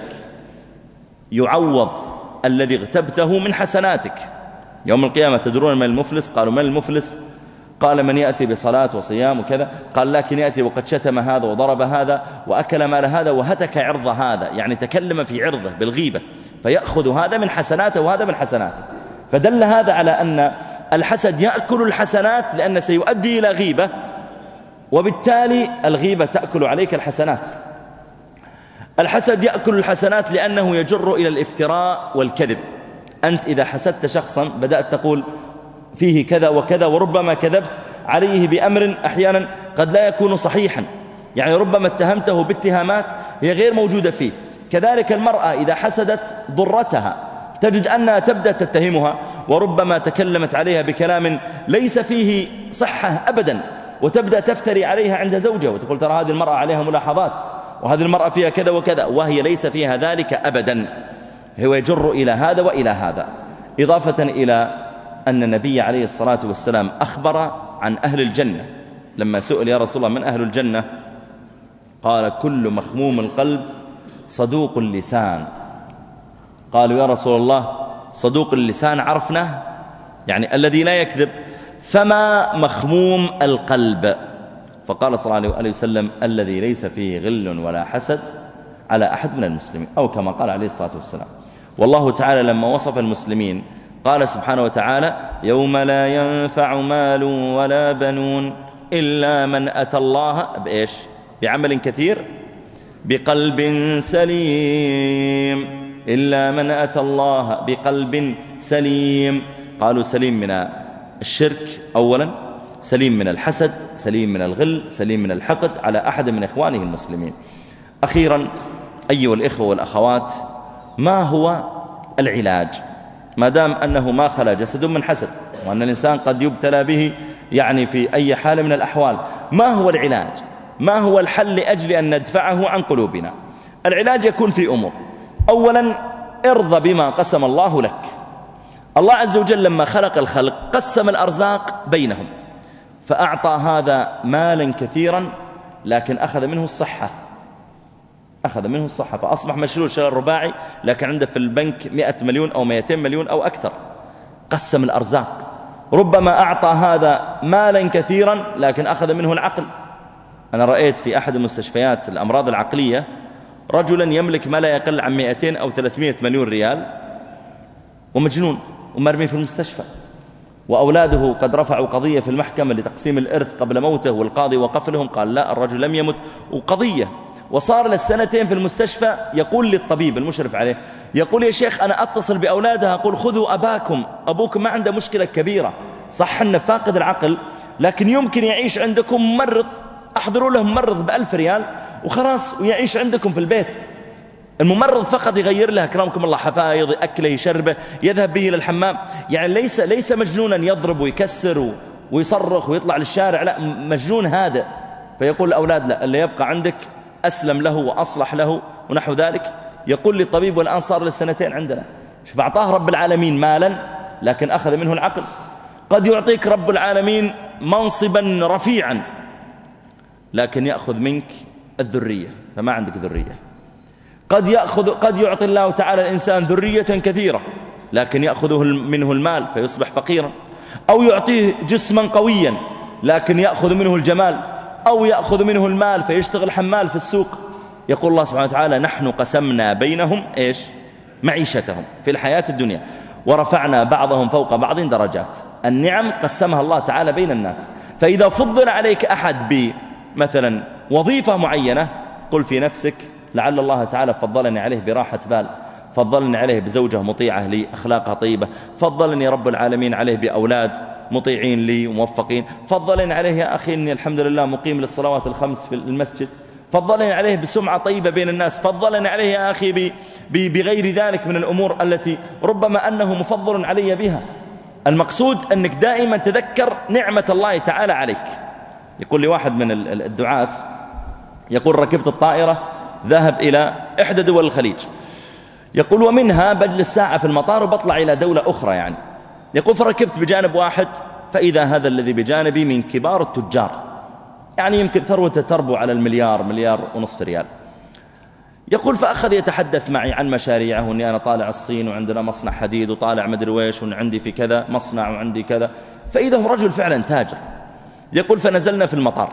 يعوض الذي اغتبته من حسناتك يوم القيامة. تدرون من المفلس؟ قالوا من المفلس؟ قال من يأتي بصلاة وصيام وكذا، قال لكن يأتي وقد شتم هذا وضرب هذا وأكل مال هذا وهتك عرض هذا، يعني تكلم في عرضه بالغيبة، فيأخذ هذا من حسناته وهذا من حسناته. فدل هذا على أن الحسد يأكل الحسنات، لأنه سيؤدي إلى غيبة، وبالتالي الغيبة تأكل عليك الحسنات. الحسد يأكل الحسنات لأنه يجر إلى الافتراء والكذب. أنت إذا حسدت شخصا بدأت تقول فيه كذا وكذا، وربما كذبت عليه بأمر أحيانا قد لا يكون صحيحا، يعني ربما اتهمته باتهامات هي غير موجودة فيه. كذلك المرأة إذا حسدت ضرتها تجد أنها تبدأ تتهمها، وربما تكلمت عليها بكلام ليس فيه صحة أبدا، وتبدأ تفتري عليها عند زوجها وتقول ترى هذه المرأة عليها ملاحظات، وهذه المرأة فيها كذا وكذا، وهي ليس فيها ذلك أبدا. هو يجر إلى هذا وإلى هذا. إضافة إلى أن النبي عليه الصلاة والسلام أخبر عن أهل الجنة لما سئل يا رسول الله من أهل الجنة؟ قال كل مخموم القلب صدوق اللسان. قالوا يا رسول الله صدوق اللسان عرفناه، يعني الذي لا يكذب، فما مخموم القلب؟ فقال صلى الله عليه وسلم الذي ليس فيه غل ولا حسد على أحد من المسلمين، أو كما قال عليه الصلاة والسلام. والله تعالى لما وصف المسلمين قال سبحانه وتعالى يوم لا ينفع مال ولا بنون إلا من أتى الله بإيش؟ بعمل كثير، بقلب سليم، إلا من أتى الله بقلب سليم. قالوا سليم من الشرك أولا، سليم من الحسد، سليم من الغل، سليم من الحقد على أحد من إخوانه المسلمين. أخيرا أيها الإخوة والأخوات، ما هو العلاج ما دام أنه ما خلا جسد من حسد، وأن الإنسان قد يبتلى به يعني في أي حال من الأحوال؟ ما هو العلاج؟ ما هو الحل لأجل أن ندفعه عن قلوبنا؟ العلاج يكون في أمور. أولا ارضى بما قسم الله لك. الله عز وجل لما خلق الخلق قسم الأرزاق بينهم، فأعطى هذا مالا كثيرا لكن أخذ منه الصحة، أخذ منه الصحة، فأصبح مشلول شلل رباعي لكن عنده في البنك مئة مليون أو مئتين مليون أو أكثر. قسم الأرزاق. ربما أعطى هذا مالا كثيرا لكن أخذ منه العقل. أنا رأيت في أحد المستشفيات الأمراض العقلية رجلا يملك ما لا يقل عن مئتين أو ثلاثمائة مليون ريال ومجنون ومرمي في المستشفى، وأولاده قد رفعوا قضية في المحكمة لتقسيم الإرث قبل موته، والقاضي وقف لهم قال لا الرجل لم يمت، وقضية. وصار للسنتين في المستشفى يقول للطبيب المشرف عليه، يقول يا شيخ أنا أتصل بأولادها أقول خذوا أباكم، أبوكم ما عنده مشكلة كبيرة، صح أنه فاقد العقل لكن يمكن يعيش عندكم ممرض، أحضروا له ممرض بألف ريال وخلاص ويعيش عندكم في البيت. الممرض فقط يغير له أكرمكم الله حفايض، أكله يشربه، يذهب به إلى الحمام، يعني ليس ليس مجنونا يضرب ويكسر ويصرخ ويطلع للشارع، لا مجنون هادئ. فيقول الأولاد لا، اللي يبقى عندك أسلم له وأصلح له ونحو ذلك. يقول للطبيب والآن صار للسنتين عندنا، شوف أعطاه رب العالمين مالا لكن أخذ منه العقل. قد يعطيك رب العالمين منصبا رفيعا لكن يأخذ منك الذرية، فما عندك ذرية. قد يأخذ قد يعطي الله تعالى الإنسان ذرية كثيرة لكن يأخذه منه المال فيصبح فقيرا، أو يعطيه جسما قويا لكن يأخذ منه الجمال، أو يأخذ منه المال فيشتغل حمال في السوق. يقول الله سبحانه وتعالى نحن قسمنا بينهم إيش؟ معيشتهم في الحياة الدنيا ورفعنا بعضهم فوق بعض درجات. النعم قسمها الله تعالى بين الناس. فإذا فضل عليك أحد بمثلا وظيفة معينة قل في نفسك لعل الله تعالى فضلني عليه براحة بال، فضلني عليه بزوجة مطيعة لي أخلاقها طيبة، فضلني رب العالمين عليه بأولاد مطيعين لي وموفقين، فضلني عليه يا أخي أني الحمد لله مقيم للصلوات الخمس في المسجد، فضلني عليه بسمعة طيبة بين الناس، فضلني عليه يا أخي بغير ذلك من الأمور التي ربما أنه مفضل علي بها. المقصود أنك دائما تذكر نعمة الله تعالى عليك. يقول لي واحد من الدعاة، يقول ركبت الطائرة ذهب إلى إحدى دول الخليج، يقول ومنها بجلس ساعة في المطار وبطلع إلى دولة أخرى يعني. يقول فركبت بجانب واحد فإذا هذا الذي بجانبي من كبار التجار، يعني يمكن ثروته تربو على المليار، مليار ونصف ريال. يقول فأخذ يتحدث معي عن مشاريعه، وأني أنا طالع الصين وعندنا مصنع حديد، وطالع مدري ويش، وعندي في كذا مصنع وعندي كذا. فإذا هو رجل فعلا تاجر. يقول فنزلنا في المطار،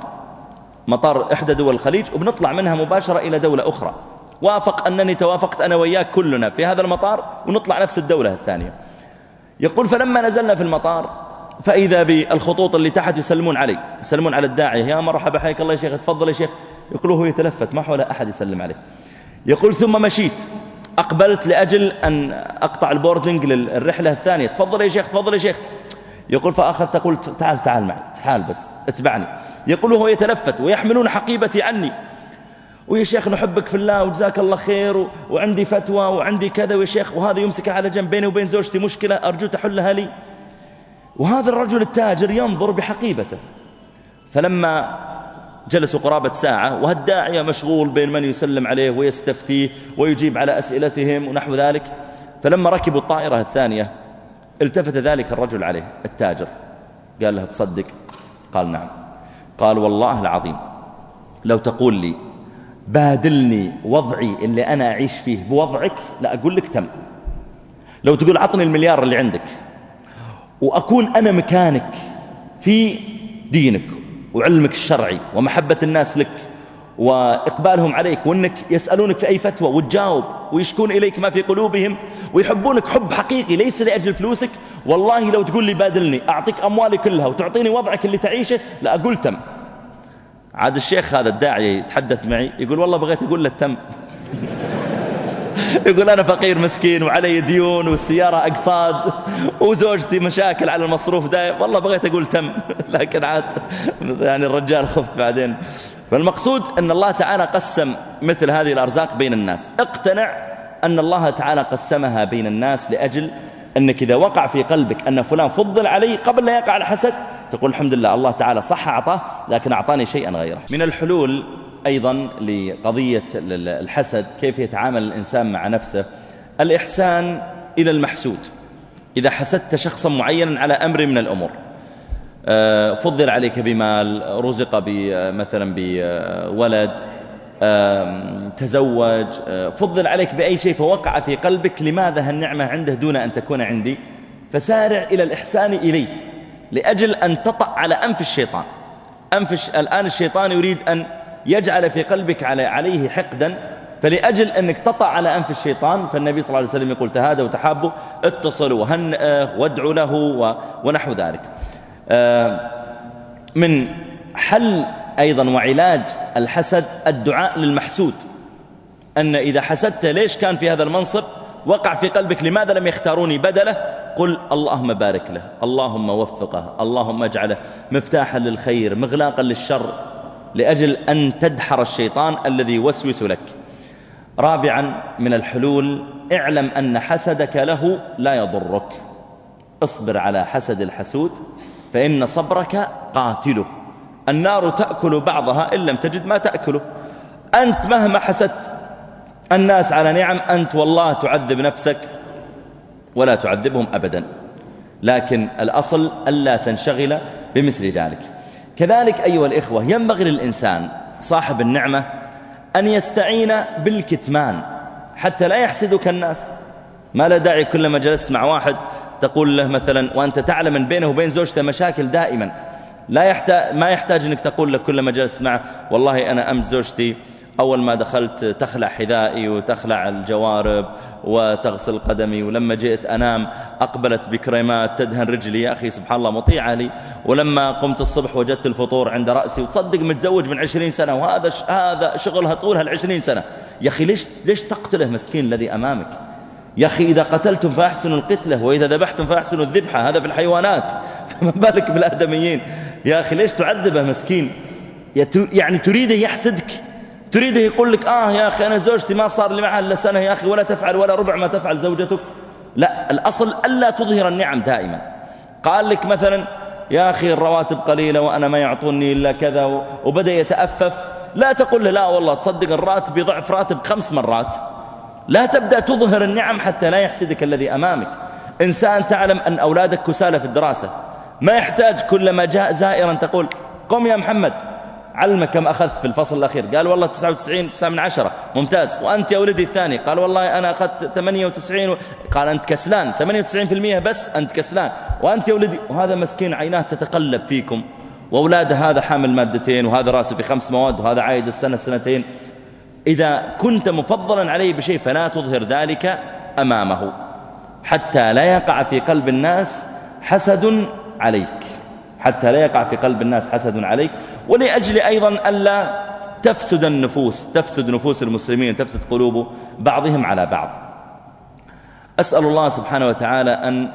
مطار إحدى دول الخليج، وبنطلع منها مباشرة إلى دولة أخرى. وافق أنني توافقت أنا وياك كلنا في هذا المطار ونطلع نفس الدولة الثانية. يقول فلما نزلنا في المطار فإذا بالخطوط اللي تحت يسلمون علي، يسلمون على الداعية، يا مرحبا حياك الله يا شيخ، تفضل يا شيخ. يقول هو يتلفت ما حول أحد يسلم عليه. يقول ثم مشيت، أقبلت لأجل أن أقطع البوردنج للرحلة الثانية، تفضل يا شيخ تفضل يا شيخ. يقول فأخذت قلت تعال تعال معي، تعال بس اتبعني. يقول هو يتلفت ويحملون حقيبتي عني، ويا شيخ نحبك في الله وجزاك الله خير، وعندي فتوى وعندي كذا ويا شيخ، وهذا يمسكها على جنب، بيني وبين زوجتي مشكلة أرجو تحلها لي. وهذا الرجل التاجر ينظر بحقيبته. فلما جلسوا قرابة ساعة وهالداعية مشغول بين من يسلم عليه ويستفتيه ويجيب على أسئلتهم ونحو ذلك، فلما ركبوا الطائرة الثانية التفت ذلك الرجل عليه التاجر، قال له تصدق؟ قال نعم. قال والله العظيم لو تقول لي بادلني وضعي اللي أنا أعيش فيه بوضعك لا أقول لك تم. لو تقول عطني المليار اللي عندك وأكون أنا مكانك في دينك وعلمك الشرعي ومحبة الناس لك وإقبالهم عليك، وأنك يسألونك في أي فتوى وتجاوب ويشكون إليك ما في قلوبهم ويحبونك حب حقيقي ليس لأجل فلوسك، والله لو تقول لي بادلني أعطيك أموالي كلها وتعطيني وضعك اللي تعيشه لا أقول تم. عاد الشيخ هذا الداعية يتحدث معي يقول والله بغيت أقول له تم. يقول أنا فقير مسكين وعلي ديون والسيارة أقصاد وزوجتي مشاكل على المصروف دايم، والله بغيت أقول تم. لكن عاد يعني الرجال خفت بعدين. فالمقصود أن الله تعالى قسم مثل هذه الأرزاق بين الناس. اقتنع أن الله تعالى قسمها بين الناس لأجل أنك إذا وقع في قلبك أن فلان فضل علي قبل لا يقع الحسد تقول الحمد لله الله تعالى صح أعطاه لكن أعطاني شيئا غيره. من الحلول أيضا لقضية الحسد كيف يتعامل الإنسان مع نفسه، الإحسان إلى المحسود. إذا حسدت شخصا معينا على أمر من الأمور، فضل عليك بمال، رزق مثلا بولد، تزوج، فضل عليك بأي شيء فوقع في قلبك لماذا هالنعمة عنده دون أن تكون عندي، فسارع إلى الإحسان إليه لأجل أن تطأ على أنف الشيطان. أنف الآن الشيطان يريد أن يجعل في قلبك عليه حقدا، فلأجل أنك تطأ على أنف الشيطان فالنبي صلى الله عليه وسلم يقول تهادوا وتحابوا، اتصلوا وهنئه وادعوا له ونحو ذلك. من حل أيضا وعلاج الحسد الدعاء للمحسود، أن إذا حسدت ليش كان في هذا المنصب وقع في قلبك لماذا لم يختاروني بدله، قل اللهم بارك له، اللهم وفقه، اللهم اجعله مفتاحا للخير مغلاقا للشر، لأجل أن تدحر الشيطان الذي يوسوس لك. رابعا من الحلول اعلم أن حسدك له لا يضرك، اصبر على حسد الحسود فإن صبرك قاتله، النار تأكل بعضها إن لم تجد ما تأكله. أنت مهما حسدت الناس على نعم أنت والله تعذب نفسك ولا تعذبهم أبدا، لكن الأصل ألا تنشغل بمثل ذلك. كذلك أيها الإخوة ينبغي للإنسان صاحب النعمة أن يستعين بالكتمان حتى لا يحسدك الناس. ما لا داعي كلما جلست مع واحد تقول له مثلا وأنت تعلم أن بينه وبين زوجته مشاكل دائما، لا يحتاج ما يحتاج أنك تقول له كلما جلست معه والله أنا أمس زوجتي أول ما دخلت تخلع حذائي وتخلع الجوارب وتغسل قدمي، ولما جئت أنام أقبلت بكريمات تدهن رجلي، يا أخي سبحان الله مطيعة لي، ولما قمت الصبح وجدت الفطور عند رأسي، وتصدق متزوج من عشرين سنة وهذا ش... هذا شغلها طولها العشرين سنة. يا أخي ليش ليش تقتله مسكين الذي أمامك؟ يا أخي إذا قتلتم فأحسنوا القتلة وإذا ذبحتم فأحسنوا الذبحة، هذا في الحيوانات فما بالك بالآدميين. يا أخي ليش تعذبه مسكين؟ يعني تريده يحسدك، تريده يقول لك آه يا أخي أنا زوجتي ما صار لي معها إلا سنة يا أخي ولا تفعل ولا ربع ما تفعل زوجتك. لا، الأصل ألا تظهر النعم دائما، قال لك مثلا يا أخي الرواتب قليلة وأنا ما يعطوني إلا كذا، وبدأ يتأفف، لا تقول له لا والله تصدق الراتب يضعف راتب خمس مرات. لا تبدأ تظهر النعم حتى لا يحسدك الذي أمامك. إنسان تعلم أن أولادك كسالى في الدراسة، ما يحتاج كلما جاء زائرا تقول قم يا محمد علمك كم أخذت في الفصل الأخير، قال والله تسعة وتسعين تسعة من عشرة، ممتاز. وأنت يا ولدي الثاني، قال والله أنا أخذت ثمانية وتسعين و... قال أنت كسلان، ثمانية وتسعين بالمئة بس أنت كسلان. وأنت يا ولدي، وهذا مسكين عيناه تتقلب فيكم، وأولاده هذا حامل مادتين وهذا راسه في خمس مواد وهذا عايد السنة سنتين. إذا كنت مفضلا عليه بشيء فلا تظهر ذلك أمامه حتى لا يقع في قلب الناس حسد عليك، حتى لا يقع في قلب الناس حسد عليك. ولأجل أيضا ألا تفسد النفوس، تفسد نفوس المسلمين، تفسد قلوب بعضهم على بعض. أسأل الله سبحانه وتعالى أن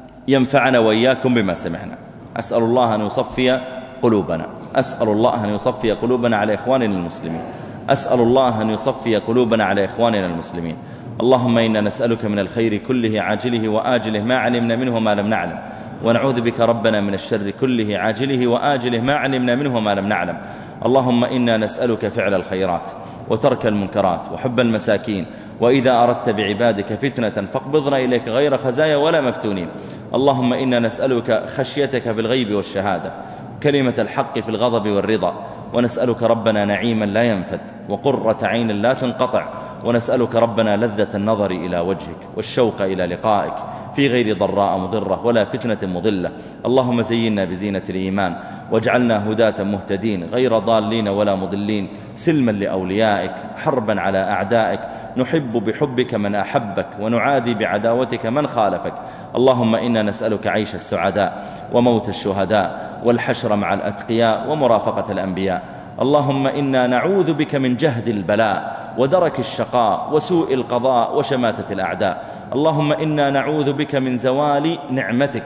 ينفعنا وإياكم بما سمعنا. أسأل الله أن يصفي قلوبنا، أسأل الله أن يصفي قلوبنا على إخواننا المسلمين، أسأل الله أن يصفي قلوبنا على إخواننا المسلمين. اللهم إنا نسألك من الخير كله عاجله وآجله ما علمنا منه وما لم نعلم، ونعوذ بك ربنا من الشر كله عاجله وآجله ما علمنا منه وما لم نعلم. اللهم إنا نسألك فعل الخيرات وترك المنكرات وحب المساكين، وإذا أردت بعبادك فتنة فاقبضنا إليك غير خزايا ولا مفتونين. اللهم إنا نسألك خشيتك في الغيب والشهادة، كلمة الحق في الغضب والرضا، ونسألك ربنا نعيما لا ينفد وقرة عين لا تنقطع، ونسألك ربنا لذة النظر إلى وجهك والشوق إلى لقائك في غير ضراء مضرة ولا فتنة مضلة. اللهم زينا بزينة الإيمان واجعلنا هداة مهتدين غير ضالين ولا مضلين، سلما لأوليائك حربا على أعدائك، نحب بحبك من أحبك ونعادي بعداوتك من خالفك. اللهم إنا نسألك عيش السعداء وموت الشهداء والحشر مع الأتقياء ومرافقة الأنبياء. اللهم إنا نعوذ بك من جهد البلاء ودرك الشقاء وسوء القضاء وشماتة الأعداء. اللهم إنا نعوذ بك من زوال نعمتك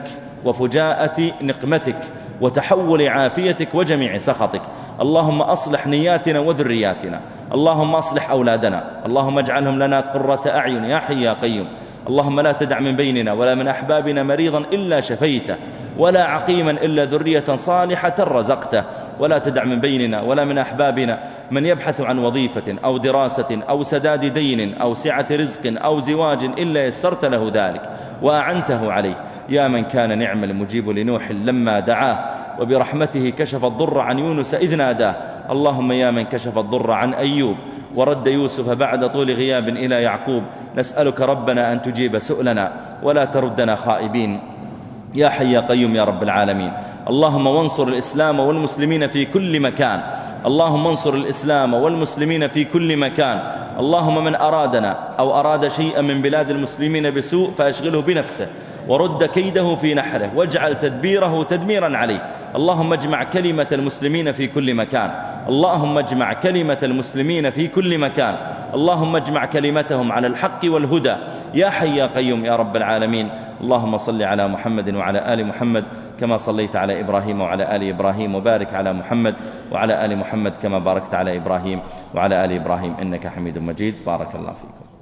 وفجاءة نقمتك وتحول عافيتك وجميع سخطك. اللهم أصلح نياتنا وذرياتنا، اللهم أصلح أولادنا، اللهم اجعلهم لنا قرة أعين يا حي يا قيوم. اللهم لا تدع من بيننا ولا من أحبابنا مريضا إلا شفيته، ولا عقيما إلا ذرية صالحة رزقته، ولا تدع من بيننا ولا من أحبابنا من يبحث عن وظيفة أو دراسة أو سداد دين أو سعة رزق أو زواج إلا يسرت له ذلك وأعنته عليه. يا من كان نعم المجيب لنوح لما دعاه، وبرحمته كشف الضر عن يونس إذ ناداه. اللهم يا من كشف الضر عن أيوب ورد يوسف بعد طول غياب إلى يعقوب، نسألك ربنا أن تجيب سؤلنا ولا تردنا خائبين يا حي يا قيوم يا رب العالمين. اللهم وانصر الإسلام والمسلمين في كل مكان، اللهم انصر الإسلام والمسلمين في كل مكان. اللهم من أرادنا أو أراد شيئا من بلاد المسلمين بسوء فأشغله بنفسه ورد كيده في نحره واجعل تدبيره تدميرا عليه. اللهم اجمع كلمة المسلمين في كل مكان، اللهم اجمع كلمة المسلمين في كل مكان، اللهم اجمع كلمتهم على الحق والهدى يا حي يا قيوم يا رب العالمين. اللهم صل على محمد وعلى آل محمد كما صليت على إبراهيم وعلى آل إبراهيم، وبارك على محمد وعلى آل محمد كما باركت على إبراهيم وعلى آل إبراهيم إنك حميد مجيد. بارك الله فيكم.